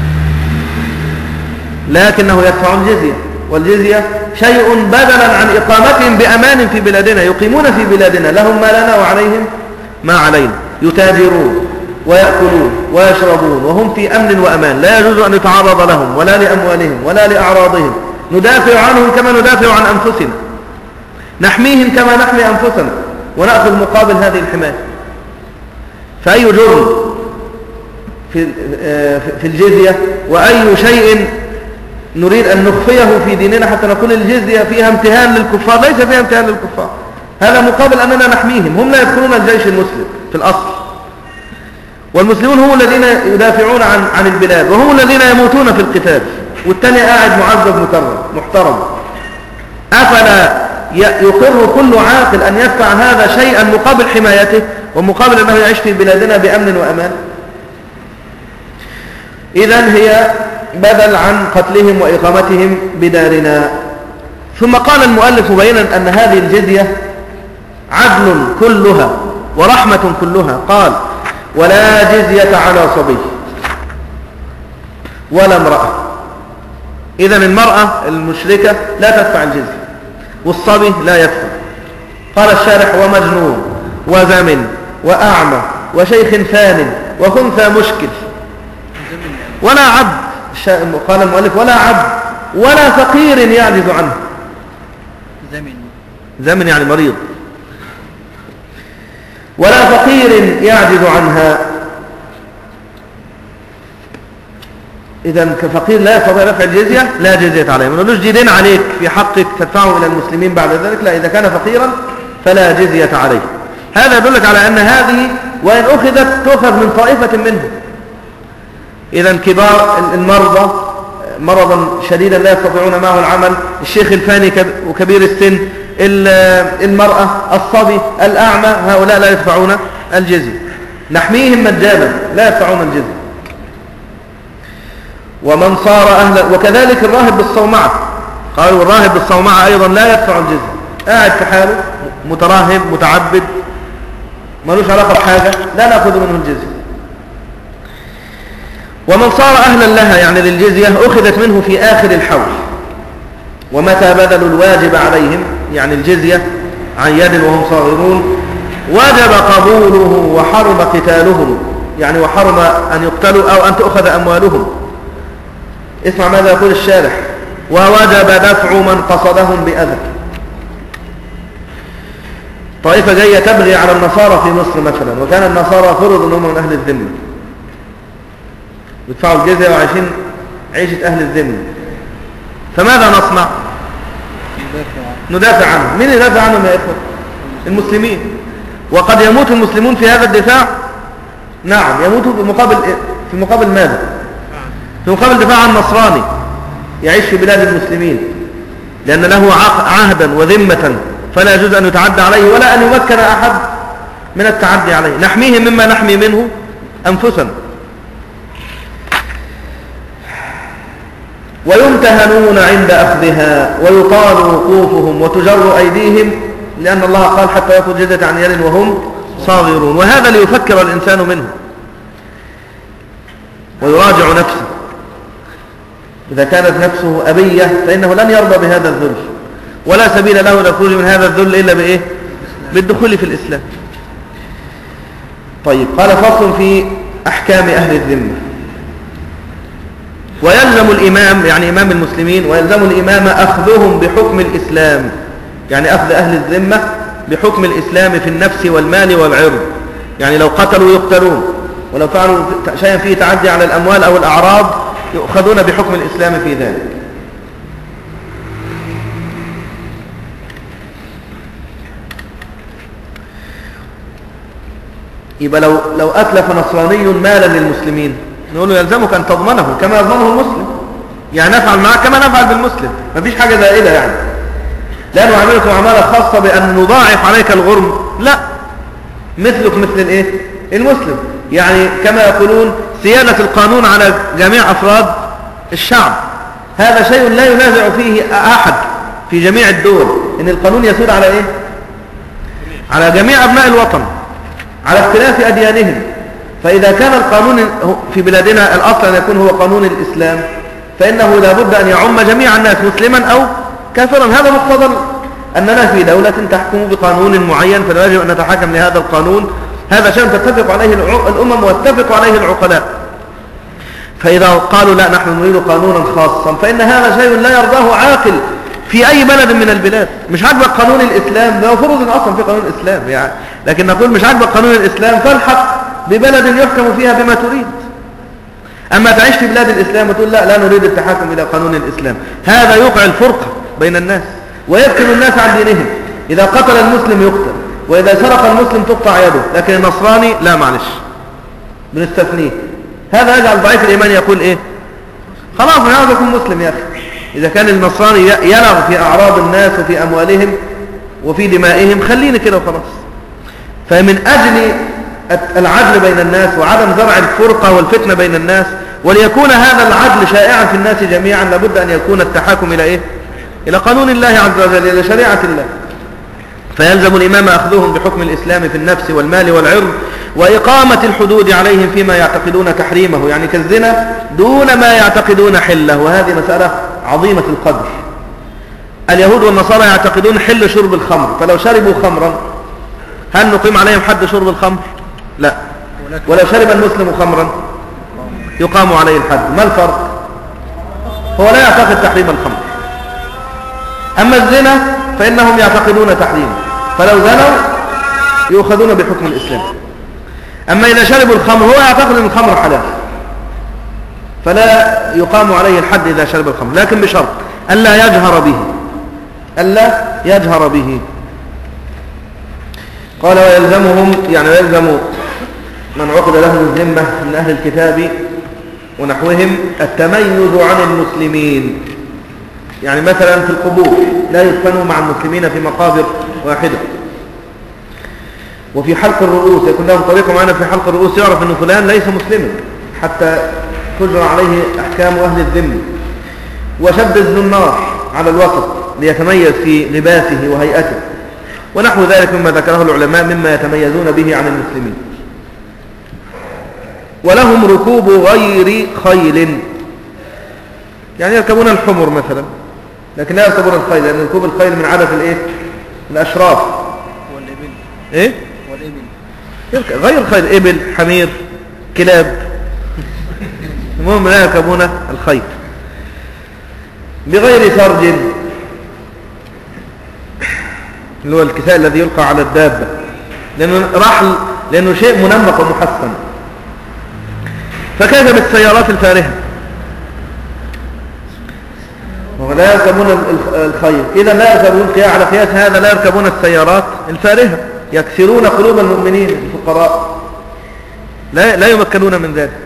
لكنه يدفع الجزية، والجزية شيء بدلا عن إقامتهم بأمان في بلادنا، يقيمون في بلادنا، لهم ما لنا وعليهم ما علينا، يتاجرون ويأكلون ويشربون وهم في أمن وأمان، لا يجوز أن يتعرض لهم ولا لأموالهم ولا لأعراضهم. ندافع عنهم كما ندافع عن أنفسنا، نحميهم كما نحمي أنفسنا، ونأخذ مقابل هذه الحماية. فأي جرم في في الجزية وأي شيء نريد أن نخفيه في ديننا حتى نقول الجزية فيها امتهان للكفار؟ ليس فيها امتهان للكفار، هذا مقابل أننا نحميهم. هم لا يدخلون الجيش المسلم في الأصل، والمسلمون هم الذين يدافعون عن عن البلاد، وهم الذين يموتون في القتال، والثاني قاعد معزز مكرم محترم. أفلا يقر كل عاقل أن يدفع هذا شيئا مقابل حمايته ومقابل أنه يعيش في بلادنا بأمن وأمان؟ إذن هي بدل عن قتلهم وإقامتهم بدارنا. ثم قال المؤلف مبينا أن هذه الجزية عدل كلها ورحمة كلها. قال ولا جزية على صبي ولا امرأة. إذن المرأة المشركة لا تدفع الجزية، والصبي لا يدفع. قال الشارح ومجنون وزمن وأعمى وشيخ فان وخنثى مشكل ولا عبد. قال المؤلف ولا عبد ولا فقير يعجز عنه. زمن زمن يعني مريض. ولا فقير يعجز عنها. إذن كفقير لا يستطيع دفع الجزية لا جزية عليه. ما نقولوش دين عليك في حقك تدفعه إلى المسلمين بعد ذلك، لا، إذا كان فقيرا فلا جزية عليه. هذا يدلك على أن هذه وإن أخذت تؤخذ من طائفة منهم. إذن كبار المرضى مرضا شديدا لا يستطيعون معه العمل، الشيخ الفاني وكبير السن، المرأة، الصبي، الأعمى، هؤلاء لا يدفعون الجزية، نحميهم مجانا لا يدفعون الجزية. ومن صار أهلا، وكذلك الراهب بالصومعة. قالوا الراهب بالصومعة أيضا لا يدفع الجزية، قاعد في حاله متراهب متعبد ملوش علاقة بحاجة، لا نأخذ منه الجزية. ومن صار أهلا لها يعني للجزية أخذت منه في آخر الحول، ومتى بذلوا الواجب عليهم يعني الجزية عن يد وهم صاغرون وجب قبوله وحرم قتالهم، يعني وحرم أن يقتلوا أو أن تأخذ أموالهم. اسمع ماذا يقول الشارح: ووجب دفع من قصدهم بأذى. طائفة جاية تبغي على النصارى في مصر مثلا، وكان النصارى فرض أنهم من أهل الذمة، يدفعوا الجزية وعايشين عيشة أهل الذمة، فماذا نصنع؟ ندافع عنهم. مين يدافع عنهم يا إخوة؟ المسلمين. وقد يموت المسلمون في هذا الدفاع، نعم يموتوا في مقابل في مقابل ماذا؟ في مقابل دفاع عن نصراني يعيش في بلاد المسلمين، لأن له عهدا وذمة فلا يجوز أن يتعدى عليه ولا أن يمكن أحد من التعدي عليه. نحميه مما نحمي منه أنفسنا. ويمتهنون عند أخذها ويطال وقوفهم وتجر أيديهم، لأن الله قال حتى يأخذوا الجزية عن يد وهم صاغرون. وهذا ليفكر الإنسان منه ويراجع نفسه. إذا كانت نفسه أبية فإنه لن يرضى بهذا الذل، ولا سبيل له للخروج من هذا الذل إلا بإيه؟ بالدخول في الإسلام. طيب، قال فصل في أحكام أهل الذمة. ويلزم الإمام، يعني إمام المسلمين، ويلزم الإمام أخذهم بحكم الإسلام، يعني أخذ أهل الذمة بحكم الإسلام في النفس والمال والعرض. يعني لو قتلوا يقتلون، ولو فعلوا شيئا فيه تعدي على الأموال أو الأعراض يؤخذون بحكم الإسلام في ذلك. يبقى لو لو أتلف نصراني مالا للمسلمين نقول له يلزمك أن تضمنه كما يضمنه المسلم، يعني نفعل معه كما نفعل بالمسلم، ما فيش حاجة زائدة يعني. لا نعاملك معاملة خاصة بأن نضاعف عليك الغرم، لا، مثلك مثل الايه؟ المسلم. يعني كما يقولون سيادة القانون على جميع أفراد الشعب، هذا شيء لا ينازع فيه أحد في جميع الدول، إن القانون يسود على إيه؟ على جميع أبناء الوطن على اختلاف أديانهم. فإذا كان القانون في بلادنا الأصل أن يكون هو قانون الإسلام، فإنه لا بد أن يعم جميع الناس مسلما أو كافرا. هذا مقتضى أننا في دولة تحكم بقانون معين، فلا يجب أن نتحكم لهذا القانون. هذا شيء تتفق عليه الأمم واتفق عليه العقلاء. فإذا قالوا لا نحن نريد قانونا خاصا، فإن هذا شيء لا يرضاه عاقل في أي بلد من البلاد. مش عاجبك قانون الإسلام، ده مفروض أصلا في قانون الإسلام يعني، لكن نقول مش عاجبك قانون الإسلام فالحق ببلد يحكم فيها بما تريد. أما تعيش في بلاد الإسلام وتقول لا لا نريد التحاكم إلى قانون الإسلام، هذا يوقع الفرقة بين الناس ويبكر الناس عن دينهم. إذا قتل المسلم يقتل، وإذا سرق المسلم تقطع يده، لكن النصراني لا، معلش بنستثنيه. هذا يجعل ضعيف الإيمان يقول إيه؟ خلاص أنا عاوز أكون مسلم يا أخي. إذا كان النصراني يلغ في أعراض الناس وفي أموالهم وفي دمائهم، خليني كده وخلاص. فمن أجل العدل بين الناس وعدم زرع الفرقة والفتنة بين الناس، وليكون هذا العدل شائعا في الناس جميعا، لابد أن يكون التحاكم إلى إيه؟ إلى قانون الله عز وجل، إلى شريعة الله. فيلزم الإمام أخذهم بحكم الإسلام في النفس والمال والعرض، وإقامة الحدود عليهم فيما يعتقدون تحريمه، يعني كالزنا دون ما يعتقدون حله. وهذه مسألة عظيمة القدر. اليهود والنصارى يعتقدون حل شرب الخمر، فلو شربوا خمرا هل نقيم عليهم حد شرب الخمر؟ لا. ولو شرب المسلم خمرا يقام عليه الحد. ما الفرق؟ هو لا يعتقد تحريم الخمر. أما الزنا فإنهم يعتقدون تحريمه، فلو زنوا يؤخذون بحكم الإسلام. أما إذا شربوا الخمر هو يعتقد أن الخمر حلال، فلا يقام عليه الحد إذا شرب الخمر، لكن بشرط ألا يجهر به، ألا يجهر به. قال ويلزمهم، يعني يلزم من عقد لهم الذمة من أهل الكتاب ونحوهم التميز عن المسلمين. يعني مثلا في القبور لا يدفنوا مع المسلمين في مقابر واحدة. وفي حلق الرؤوس يكون لهم طريقة معنا في حلق الرؤوس، يعرف أن فلان ليس مسلما حتى تجرى عليه أحكام أهل الذمة. وشد الزنار على الوسط ليتميز في لباسه وهيئته، ونحو ذلك مما ذكره العلماء مما يتميزون به عن المسلمين. ولهم ركوب غير خيل، يعني يركبون الحمر مثلا، لكن لا يركبون الخيل، لأن ركوب الخيل من عادة الايه؟ الأشراف. والإبل. ايه؟ والإبل. غير الخيل، إبل، حمير، كلاب، المهم لا يركبون الخيل. بغير سرج، اللي هو الكساء الذي يلقى على الدابة، لأنه رحل، لأنه شيء منمق ومحسن. فكيف بالسيارات الفارهة؟ ولا يركبون الخيل، إذا لا يركبون، على قياس هذا لا يركبون السيارات الفارهة، يكسرون قلوب المؤمنين الفقراء، لا لا يمكنون من ذلك.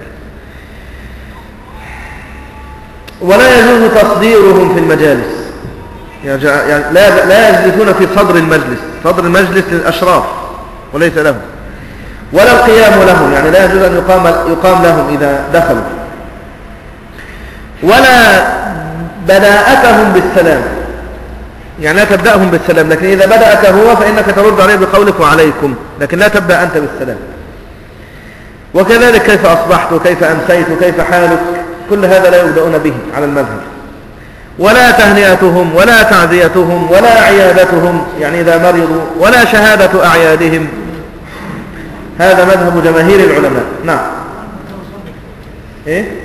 ولا يجوز تصديرهم في المجالس، يعني لا لا يجلسون في صدر المجلس، صدر المجلس للأشراف وليس لهم. ولا القيام لهم، يعني لا يجوز أن يقام يقام لهم إذا دخلوا. ولا بداءتهم بالسلام، يعني لا تبدأهم بالسلام، لكن إذا بدأك هو فإنك ترد عليه بقولك وعليكم، لكن لا تبدأ أنت بالسلام. وكذلك كيف أصبحت وكيف أمسيت وكيف حالك، كل هذا لا يبدأون به على المذهب. ولا تهنئتهم ولا تعزيتهم ولا عيادتهم، يعني إذا مرضوا، ولا شهادة أعيادهم. هذا مذهب جماهير العلماء. نعم. إيه؟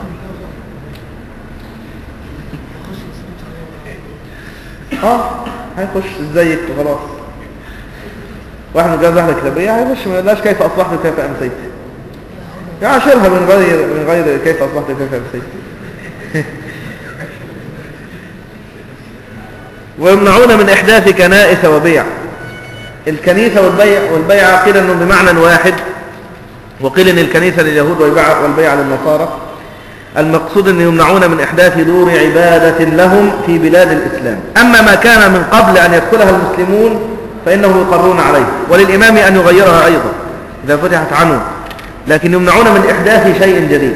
اه هيخش ازيك وخلاص. واحد متجوز واحده كتابيه هيخش ما يقولهاش كيف اصبحت وكيف امسيت، يعاشرها من غير من غير كيف اصبحت وكيف امسيت. ويمنعون من احداث كنائس وبيع. الكنيسه والبيع والبيع قيل انهم بمعنى واحد، وقيل ان الكنيسه لليهود والبيع للنصارى. المقصود أن يمنعون من إحداث دور عبادة لهم في بلاد الإسلام. أما ما كان من قبل أن يدخلها المسلمون فإنهم يقرون عليه، وللإمام أن يغيرها أيضا إذا فتحت عنه، لكن يمنعون من إحداث شيء جديد.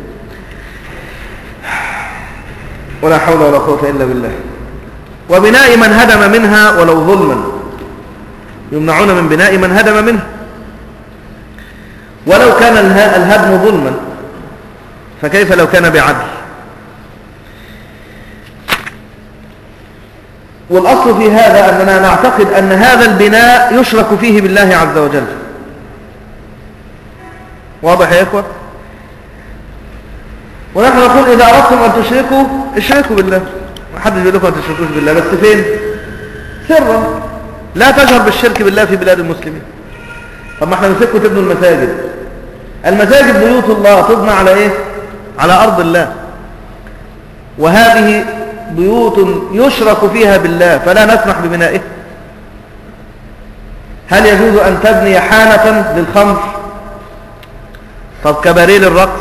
ولا حول ولا قوة إلا بالله. وبناء من هدم منها ولو ظلما، يمنعون من بناء من هدم منها ولو كان الهدم ظلما، فكيف لو كان بعدل؟ والأصل في هذا أننا نعتقد أن هذا البناء يشرك فيه بالله عز وجل. واضح يا إخوة؟ ونحن نقول إذا أردتم أن تشركوا اشركوا بالله، ما حدش يقول لكم أن تشركوش بالله، بس فين؟ سرا، لا تجهر بالشرك بالله في بلاد المسلمين. طب ما احنا نمسكوا تبنوا المساجد. المساجد بيوت الله تبنى على إيه؟ على أرض الله، وهذه بيوت يشرك فيها بالله فلا نسمح ببنائها. هل يجوز أن تبني حانة للخمر؟ طب كباريه للرقص؟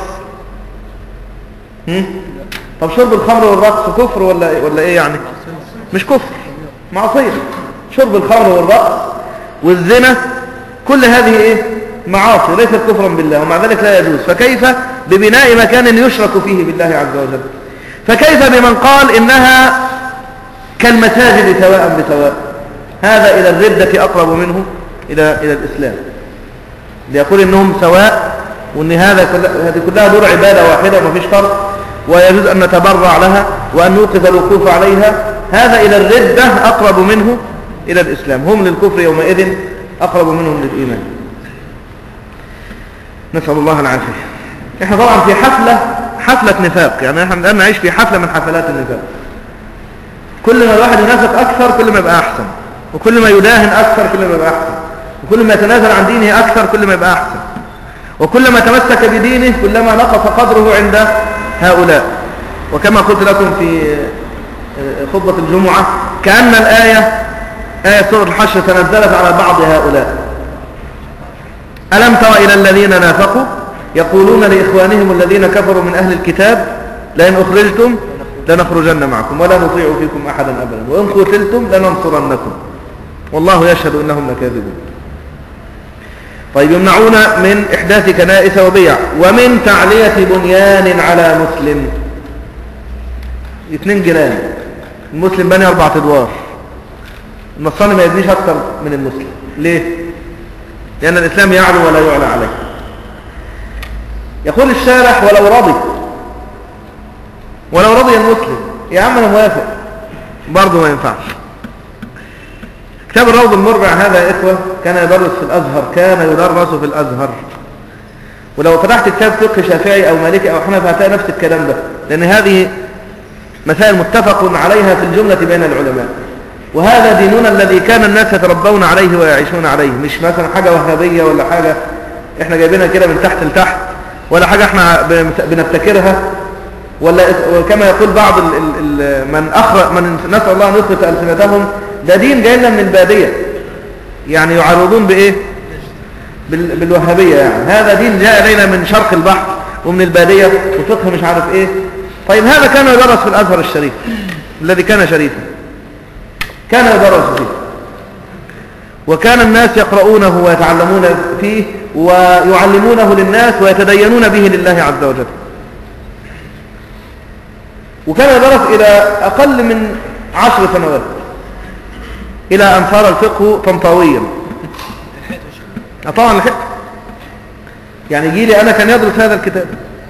طب شرب الخمر والرقص كفر ولا ولا ايه يعني؟ مش كفر، معصية. شرب الخمر والرقص والزنا كل هذه ايه؟ معاصي ليست كفرا بالله، ومع ذلك لا يجوز. فكيف ببناء مكان يشرك فيه بالله عز وجل؟ فكيف بمن قال إنها كالمساجد سواء بسواء؟ هذا إلى الردة أقرب منه إلى إلى الإسلام، ليقول إنهم سواء، وإن هذا هذه كلها دور عبادة واحدة وما فيش فرق، ويجوز أن نتبرع لها وأن نوقف الوقوف عليها. هذا إلى الردة أقرب منه إلى الإسلام. هم للكفر يومئذ أقرب منهم للإيمان. نسأل الله العافية. احنا طبعا في حفلة حفلة نفاق، يعني احنا الآن نعيش في حفلة من حفلات النفاق. كل ما الواحد ينافق أكثر كل ما يبقى أحسن، وكل ما يداهن أكثر كل ما يبقى أحسن، وكل ما يتنازل عن دينه أكثر كل ما يبقى أحسن، وكل ما تمسك بدينه كلما نقص قدره عند هؤلاء. وكما قلت لكم في خطبة الجمعة، كأن الآية آية سورة الحشر تنزلت على بعض هؤلاء. ألم تر إلى الذين نافقوا يقولون لإخوانهم الذين كفروا من أهل الكتاب لئن أخرجتم لنخرجن معكم ولا نطيع فيكم أحدا أبدا وإن قتلتم لننصرنكم والله يشهد إنهم لكاذبون. طيب، يمنعون من إحداث كنائس وبيع، ومن تعلية بنيان على مسلم. اثنين جيران، المسلم بني أربعة أدوار، النصراني ما يبنيش أكثر من المسلم. ليه؟ لأن الإسلام يعلو ولا يعلى عليه. يقول الشارح ولو رضي ولو رضي المسلم، يا عم أنا موافق، برضه ما ينفعش. كتاب الروض المربع هذا يا إخوة كان يدرس في الأزهر، كان يدرس في الأزهر. ولو فتحت كتاب فقه شافعي أو مالكي أو حنفي هتلاقي نفس الكلام ده، لأن هذه مسائل متفق عليها في الجملة بين العلماء، وهذا ديننا الذي كان الناس يتربون عليه ويعيشون عليه، مش مثلا حاجة وهابية ولا حاجة احنا جايبينها كده من تحت لتحت، ولا حاجة احنا بنبتكرها، ولا كما يقول بعض ال ال من أخرج من نسأل الله أن يخرج ألسنتهم، ده دين جاي لنا من البادية، يعني يعرضون بإيه؟ بال بالوهابية. يعني هذا دين جاء إلينا من شرق البحر ومن البادية وفقه مش عارف إيه. طيب، هذا كان يدرس في الأزهر الشريف الذي كان شريفا، كان يدرس فيه، وكان الناس يقرؤونه ويتعلمون فيه ويعلمونه للناس ويتدينون به لله عز وجل. وكان يدرس إلى أقل من عشر سنوات إلى أن صار الفقه طنطاويا. طبعا لحقت، يعني جيلي أنا كان يدرس هذا الكتاب،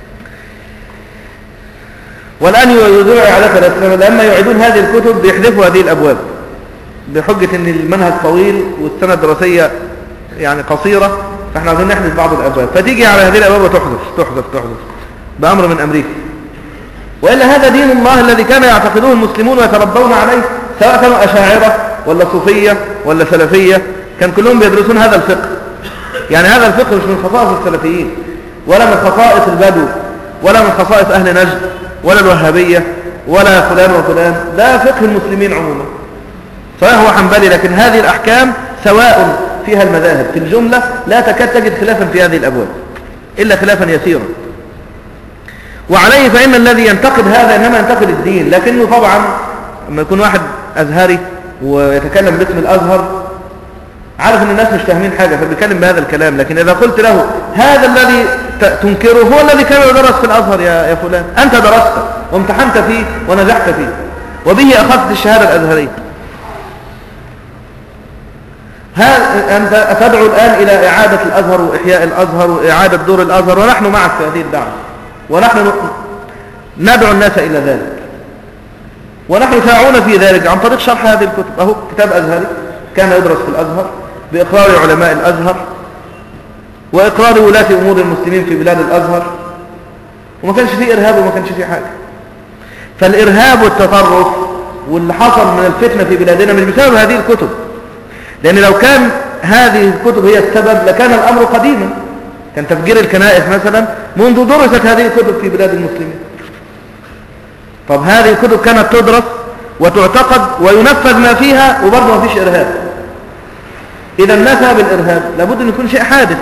والآن يريدون إعادة الأسلام، لما يعيدون هذه الكتب بيحذفوا هذه الأبواب بحجة أن المنهج طويل والسنة الدراسية يعني قصيرة، فإحنا عايزين نحذف بعض الأبواب، فتيجي على هذه الأبواب وتحذف تحذف تحذف بأمر من أمريكا. وإلا هذا دين الله الذي كان يعتقدوه المسلمون ويتربون عليه، سواء كانوا أشاعرة ولا صوفية ولا سلفية، كان كلهم بيدرسون هذا الفقه. يعني هذا الفقه مش من خصائص السلفيين ولا من خصائص البدو ولا من خصائص أهل نجد ولا الوهابية ولا فلان وفلان، ده فقه المسلمين عموما، صحيح هو حنبلي، لكن هذه الأحكام سواء فيها المذاهب في الجملة، لا تكاد تجد خلافا في هذه الأبواب إلا خلافا يسيرا. وعليه فإن الذي ينتقد هذا إنما ينتقد الدين، لكنه طبعا لما يكون واحد أزهري ويتكلم باسم الأزهر عارف ان الناس مش فاهمين حاجة فبيتكلم بهذا الكلام. لكن إذا قلت له هذا الذي تنكره هو الذي كان يدرس في الأزهر يا يا فلان، أنت درست وامتحنت فيه ونجحت فيه وبه أخذت الشهادة الأزهرية، أنت تدعو الآن إلى إعادة الأزهر وإحياء الأزهر وإعادة دور الأزهر، ونحن معك في هذه الدعوة، ونحن ندعو الناس إلى ذلك، ونحن ساعون في ذلك عن طريق شرح هذه الكتب. أهو كتاب أزهري كان يدرس في الأزهر بإقرار علماء الأزهر وإقرار ولاة أمور المسلمين في بلاد الأزهر، وما كانش فيه إرهاب وما كانش فيه حاجة. فالإرهاب والتطرف واللي حصل من الفتنة في بلادنا مش بسبب هذه الكتب، لأن لو كان هذه الكتب هي السبب لكان الأمر قديما، كان تفجير الكنائس مثلا منذ درست هذه الكتب في بلاد المسلمين. طب هذه الكتب كانت تدرس وتعتقد وينفذ ما فيها وبرضه ما فيش إرهاب. إذا نفى بالإرهاب لابد أن يكون شيء حادث.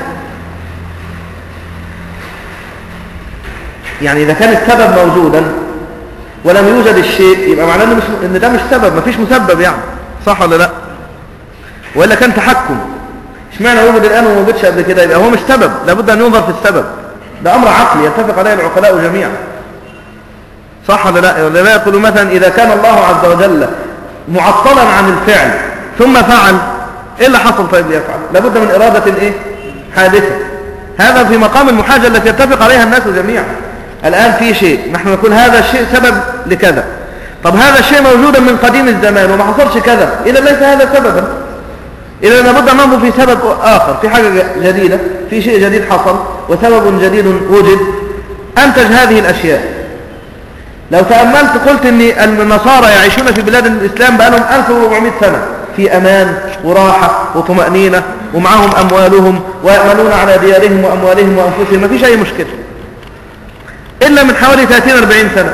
يعني إذا كان السبب موجودا ولم يوجد الشيء يبقى معناه أن ده مش سبب، ما فيش مسبب، يعني صح ولا لا؟ وإلا كان تحكم، اشمعنى يوجد الآن وما وجدش قبل كده؟ يبقى هو مش سبب، لابد أن ينظر في السبب. ده أمر عقلي يتفق عليه العقلاء جميعا، صح ولا لا؟ ولا لا يقول مثلا إذا كان الله عز وجل معطلا عن الفعل ثم فعل، إيه اللي حصل طيب ليفعل؟ لابد من إرادة إيه؟ حادثة. هذا في مقام المحاجة التي يتفق عليها الناس جميعا. الآن في شيء نحن نقول هذا الشيء سبب لكذا، طب هذا الشيء موجودا من قديم الزمان وما حصلش كذا، إذا ليس هذا سببا، إذا لابد أن ننظر في سبب آخر، في حاجة جديدة، في شيء جديد حصل وسبب جديد وجد أنتج هذه الأشياء. لو تأملت قلت أن النصارى يعيشون في بلاد الإسلام بقالهم ألف وأربعمائة سنة في أمان وراحة وطمأنينة ومعهم أموالهم ويأمنون على ديارهم وأموالهم وأنفسهم، ما فيش أي مشكلة إلا من حوالي ثلاثين أربعين سنة،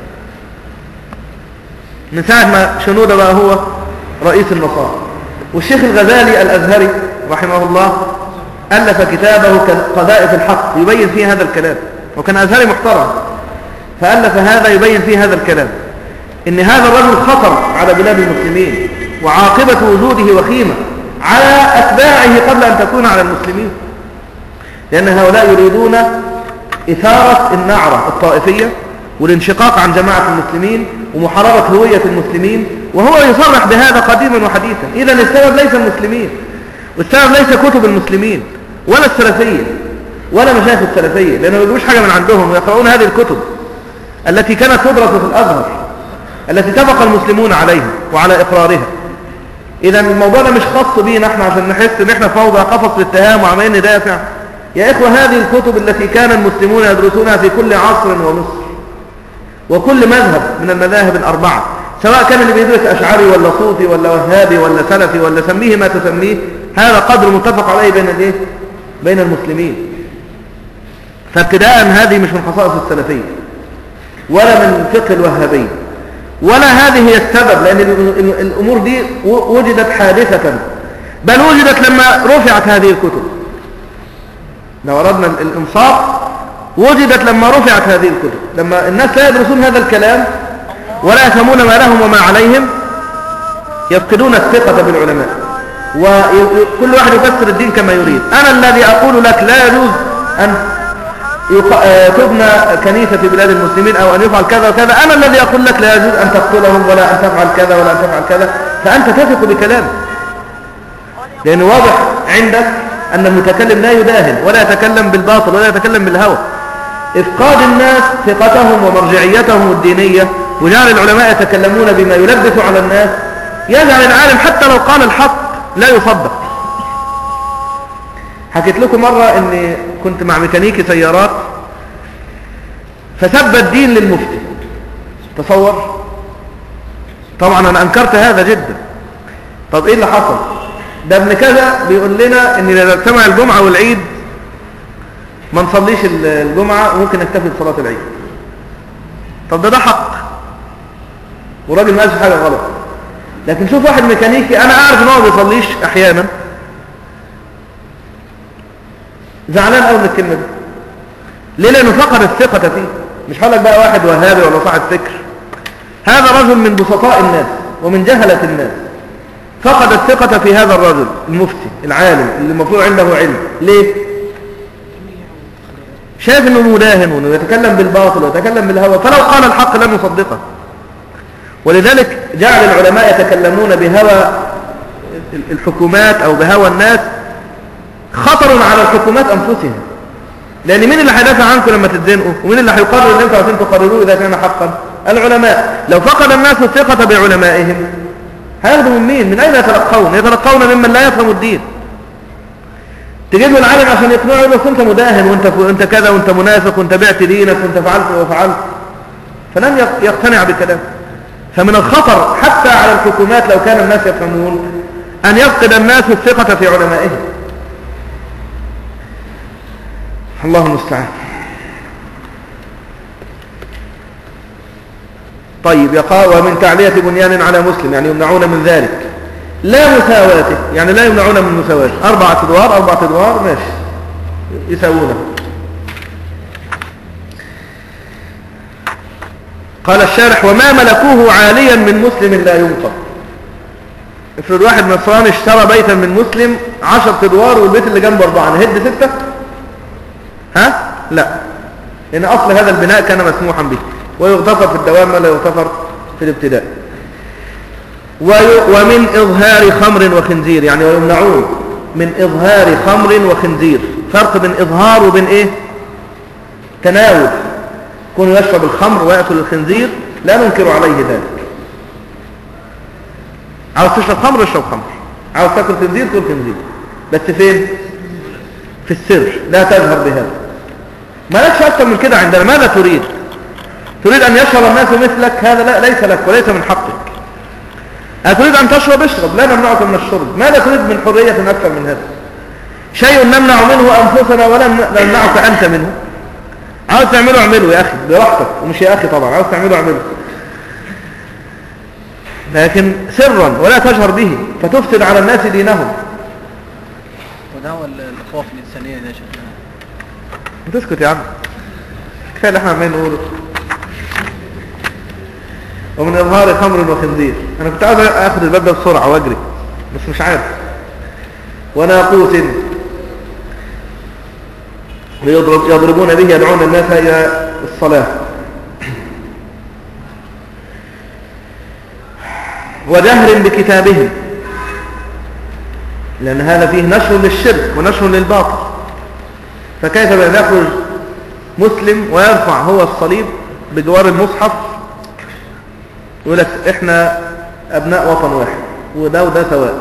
من ساعة ما شنودة بقى هو رئيس النصارى. والشيخ الغزالي الأزهري رحمه الله ألف كتابه قذائف الحق يبين فيه هذا الكلام، وكان أزهري محترم، فألف هذا يبين فيه هذا الكلام، إن هذا الرجل خطر على بلاد المسلمين وعاقبة وجوده وخيمة على أتباعه قبل أن تكون على المسلمين، لأن هؤلاء يريدون إثارة النعرة الطائفية والانشقاق عن جماعة المسلمين ومحاربة هوية المسلمين، وهو يصرح بهذا قديما وحديثا. إذن السبب ليس المسلمين، والسبب ليس كتب المسلمين ولا السلفية ولا مشايخ السلفية، لأنه ما يجيبوش حاجة من عندهم ويقرؤون هذه الكتب التي كانت تدرس في الأزهر التي اتفق المسلمون عليها وعلى إقرارها. إذن الموضوع ده مش خاص بينا احنا عشان نحس ان احنا في موضع قفص الاتهام وعمالين ندافع. يا إخوة هذه الكتب التي كان المسلمون يدرسونها في كل عصر ومصر وكل مذهب من المذاهب الأربعة، سواء كان اللي بيدرس أشعري ولا صوفي ولا وهابي ولا سلفي ولا سميه ما تسميه، هذا قدر متفق عليه بين الايه؟ بين المسلمين. فابتداء هذه مش من خصائص السلفية ولا من فقه الوهابي ولا هذه هي السبب، لأن الأمور دي وجدت حادثة، بل وجدت لما رفعت هذه الكتب. لو أردنا الإنصاف وجدت لما رفعت هذه الكتب، لما الناس لا يدرسون هذا الكلام ولا يفهمون ما لهم وما عليهم، يفقدون الثقة بالعلماء وكل واحد يفسر الدين كما يريد. أنا الذي أقول لك لا يجوز أن تبنى كنيسة في بلاد المسلمين أو أن يفعل كذا وكذا، أنا الذي أقول لك لا يجوز أن تقتلهم ولا أن تفعل كذا ولا أن تفعل كذا، فأنت تثق بكلامه، لأنه واضح عندك أن المتكلم لا يداهن ولا يتكلم بالباطل ولا يتكلم بالهوى. إفقاد الناس ثقتهم ومرجعيتهم الدينية وجعل العلماء يتكلمون بما يلبس على الناس يجعل العالم حتى لو قال الحق لا يصدق. حكيت لكم مرة أني كنت مع ميكانيكي سيارات فسب الدين للمفتي، تصور. طبعا أنا أنكرت هذا جدا. طب إيه اللي حصل؟ ده ابن كذا بيقول لنا أن إذا سمع الجمعة والعيد ما نصليش الجمعة وممكن نكتفي بصلاة العيد. طب ده ده حق وراجل ما قالش حاجة غلط، لكن شوف واحد ميكانيكي أنا أعرف أنه ما بيصليش أحيانا زعلان قوي من الكلمة دي. ليه؟ لأنه فقد الثقة فيه. مش هقول لك بقى واحد وهابي ولا صاحب فكر، هذا رجل من بسطاء الناس ومن جهلة الناس فقد الثقة في هذا الرجل المفتي العالم اللي المفروض عنده علم. ليه؟ شايف انه مداهن وانه يتكلم بالباطل ويتكلم بالهوى، فلو قال الحق لم يصدقه. ولذلك جعل العلماء يتكلمون بهوى الحكومات او بهوى الناس، خطر على الحكومات انفسها، لان مين اللي هيدافع عنكم لما تتزنقوا؟ ومين اللي هيقرر ان انتوا عايزين تقرروه اذا كان حقا؟ العلماء. لو فقد الناس الثقة بعلمائهم هياخدوا من مين؟ من اين يتلقون؟ يتلقون ممن لا يفهم الدين. تجيب له العالم عشان يقنعه بس انت مداهن وانت وانت كذا وانت منافق وانت بعت دينك وانت فعلت وفعلت، فلن يقتنع بكلام. فمن الخطر حتى على الحكومات لو كان الناس يفهمون ان يفقد الناس الثقة في علمائهم. الله المستعان. طيب يقال ومن تعلية بنيان على مسلم يعني يمنعون من ذلك، لا مساواته يعني لا يمنعون من مساواته. أربعة أدوار أربعة أدوار ماشي يساوونه. قال الشارح وما ملكوه عاليا من مسلم لا ينقض. افرض واحد نصراني اشترى بيتا من مسلم عشرة أدوار والبيت اللي جنبه أربعة، نهد ستة؟ ها؟ لا، لأن أصل هذا البناء كان مسموحا به ويغتفر في الدوام ما لا يغتفر في الابتداء. ومن إظهار خمر وخنزير يعني ويمنعون من إظهار خمر وخنزير. فرق بين إظهار وبين إيه؟ تناول. كونه يشرب الخمر ويأكل الخنزير لا ننكر عليه ذلك. عاوز تشرب خمر اشرب خمر، عاوز تأكل خنزير كل خنزير، بس فين؟ في السر، لا تظهر بهذا. ما لكش أكثر من كده عندنا. ماذا تريد؟ تريد أن يشرب الناس مثلك؟ هذا لا ليس لك وليس من حقك. أتريد أن تشرب اشرب، لا نمنعك من الشرب. ماذا تريد من حرية أكثر من هذا؟ شيء نمنع منه أنفسنا ولا نمنعك أنت منه. عاوز تعمله اعمله يا أخي براحتك، ومش يا أخي طبعا، عاوز تعمله اعمله، لكن سرا ولا تجهر به فتفسد على الناس دينهم. وده هو الخوف الإنسانية ده شكلها. تسكت يا عم، كفاية اللي احنا عمالين نقوله. ومن إظهار خمر وخنزير. أنا كنت عاوز أخذ الباب ده بسرعة وأجري بس مش عارف. وناقوس يضربون به يدعون الناس إلى الصلاة. وجهر بكتابهم لأن هذا فيه نشر للشرك ونشر للباطل. فكيف بأن يخرج مسلم ويرفع هو الصليب بجوار المصحف يقول لك احنا ابناء وطن واحد وده وده سواء؟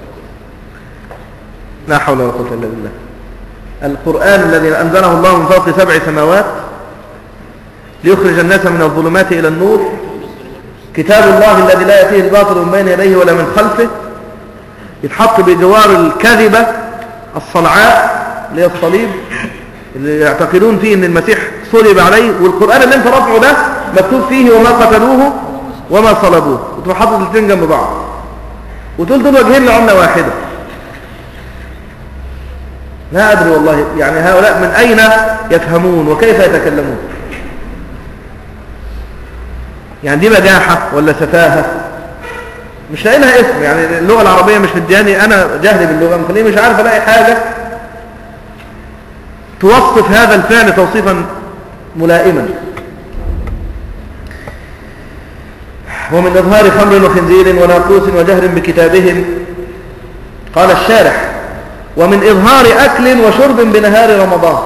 لا حول ولا قوة الا بالله. القرآن الذي انزله الله من فوق سبع سماوات ليخرج الناس من الظلمات الى النور، كتاب الله الذي لا يأتيه الباطل من بين يديه ولا من خلفه، يتحط بجوار الكذبة الصلعاء اللي هي الصليب اللي يعتقدون فيه ان المسيح صلب عليه، والقرآن اللي انت رفعه ده مكتوب فيه وما قتلوه وما صلبوه، وتروح حاطط الاثنين جنب بعض وتقول دول وجهين لعملة واحدة. لا أدري والله يعني هؤلاء من أين يفهمون وكيف يتكلمون؟ يعني دي بجاحة ولا سفاهة؟ مش لاقي لها اسم. يعني اللغة العربية مش مدياني، أنا جاهلي باللغة مخليني مش عارف ألاقي حاجة توصف هذا الفعل توصيفا ملائما. ومن إظهار خمر وخنزير وناقوس وجهر بكتابهم. قال الشارح: ومن إظهار أكل وشرب بنهار رمضان.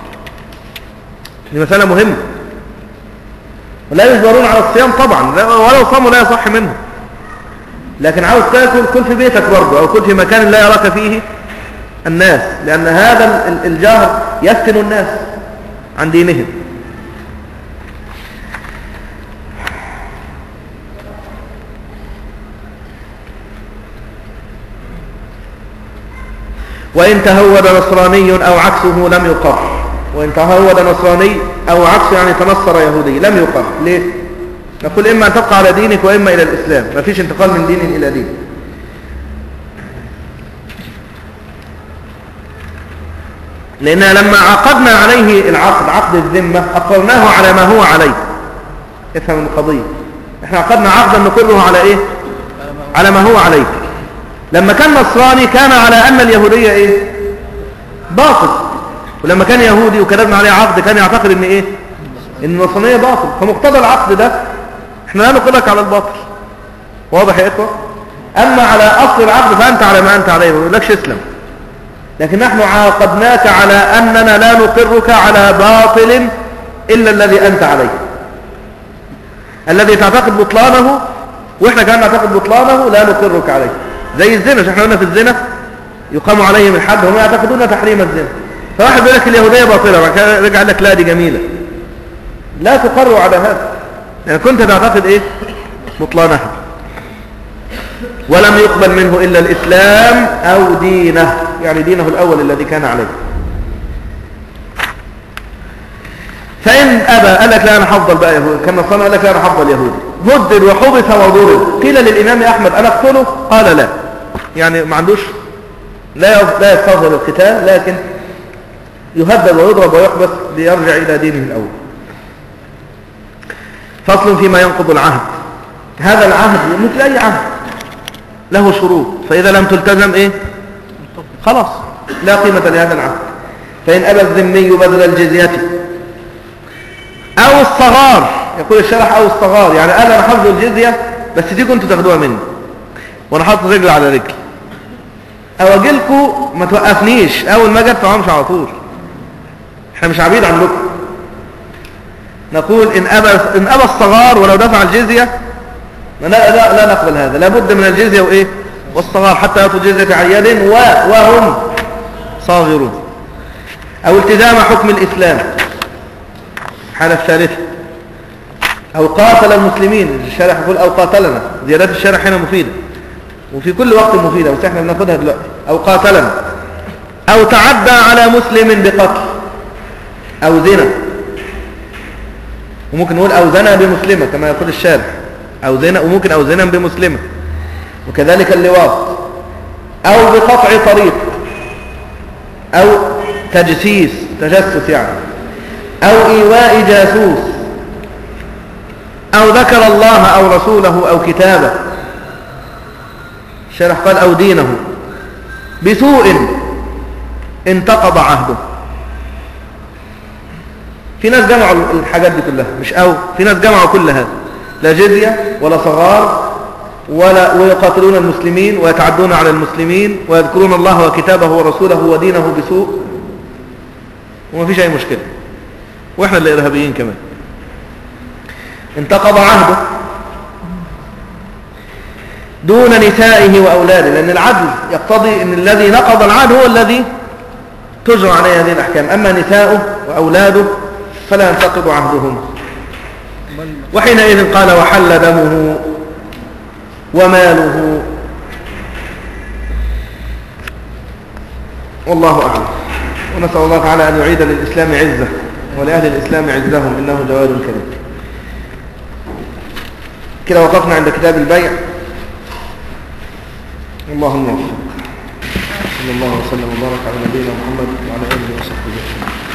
دي مسألة مهمة. ولا يجبرون على الصيام طبعا، ولو صاموا لا يصح منه، لكن عاوز تاكل كل في بيتك برضه، أو كل في مكان لا يراك فيه الناس، لأن هذا الجهر يفتن الناس عن دينهم. وإن تهود نصراني أو عكسه لم يقر. وإن تهود نصراني أو عكسه يعني تنصر يهودي لم يقر. ليه؟ نقول إما أن تبقى على دينك وإما إلى الإسلام، ما فيش انتقال من دين إلى دين. لأننا لما عقدنا عليه العقد، عقد الذمة، أقرناه على ما هو عليه. افهم القضية، احنا عقدنا عقدا نقره على إيه؟ على ما هو عليه. لما كان نصراني كان على أن اليهودية إيه؟ باطل، ولما كان يهودي وكتبنا عليه عقد كان يعتقد ان ايه؟ ان النصرانية باطل. فمقتضى العقد ده احنا لا نقولك على الباطل، واضح يا اخوة؟ اما على اصل العقد فانت على ما انت عليه، ما يقولكش اسلم. لكن نحن عاقدناك على اننا لا نقرك على باطل الا الذي انت عليه، الذي تعتقد بطلانه واحنا كان نعتقد بطلانه لا نقرك عليه. زي الزنا، مش احنا قلنا في الزنا يقام عليهم الحد، هم يعتقدون تحريم الزنا. فواحد بيقول لك اليهودية باطلة، وبعد كده رجع لك لا دي جميلة. لا تقر على هذا، يعني كنت تعتقد ايه؟ بطلانها. ولم يقبل منه إلا الإسلام أو دينه، يعني دينه الأول الذي كان عليه. فإن أبى قال لك لا أنا حفظل بقى يهودي، كان نصراني قال لك لا أنا حفظل يهودي، هدد وحبس وضرب. قيل للإمام أحمد أنا أقتله؟ قال لا، يعني ما عندوش، لا لا يستظهر القتال، لكن يهدد ويضرب ويحبس ليرجع إلى دينه الأول. فصل فيما ينقض العهد. هذا العهد مثل أي عهد له شروط، فإذا لم تلتزم إيه؟ خلاص لا قيمة لهذا العهد. فإن أبى الذمي بذل الجزية أو الصغار، يقول الشرح أو الصغار، يعني قال أنا حفظ الجزية بس دي كنتوا تاخدوها مني وأنا حاطط رجل على رجل، أو أجيلكوا ما توقفنيش، أول ما جت طعامش على طول، احنا مش عبيد عندكم. نقول إن أبى إن أبى الصغار ولو دفع الجزية لا لا لا نقبل هذا، لابد من الجزية وإيه؟ والصغار حتى يأتوا الجزية عن يد وهم صاغرون. أو التزام حكم الإسلام، الحالة الثالثة. أو قاتل المسلمين، الشارح يقول أو قاتلنا، زيادات الشارح هنا مفيدة وفي كل وقت مفيدة، بس احنا بناخدها دلوقتي. أو قاتلنا، أو تعدى على مسلم بقتل، أو زنا، وممكن نقول أو زنا بمسلمة كما يقول الشارح، أو زنا، وممكن أو زنا بمسلمة، وكذلك اللواط. أو بقطع طريق، أو تجسيس، تجسس يعني، أو إيواء جاسوس، أو ذكر الله أو رسوله أو كتابه. الشرح قال أو دينه بسوء انتقض عهده. في ناس جمعوا الحاجات دي كلها، مش أو، في ناس جمعوا كل هذا، لا جزية ولا صغار ولا، ويقاتلون المسلمين ويتعدون على المسلمين ويذكرون الله وكتابه ورسوله ودينه بسوء، وما فيش أي مشكلة، وإحنا اللي إرهابيين كمان. انتقض عهده دون نسائه وأولاده، لأن العدل يقتضي أن الذي نقض العهد هو الذي تجرى عليه هذه الأحكام، أما نساؤه وأولاده فلا ينتقض عهدهم. وحينئذ قال وحل دمه وماله. والله أعلم، ونسأل الله تعالى أن يعيد للإسلام عزة ولأهل الإسلام عزهم، إنه جواد كريم. كده وقفنا عند كتاب البيع. اللهم وفق. صلى الله وسلم وبارك على نبينا محمد وعلى آله وصحبه وسلم.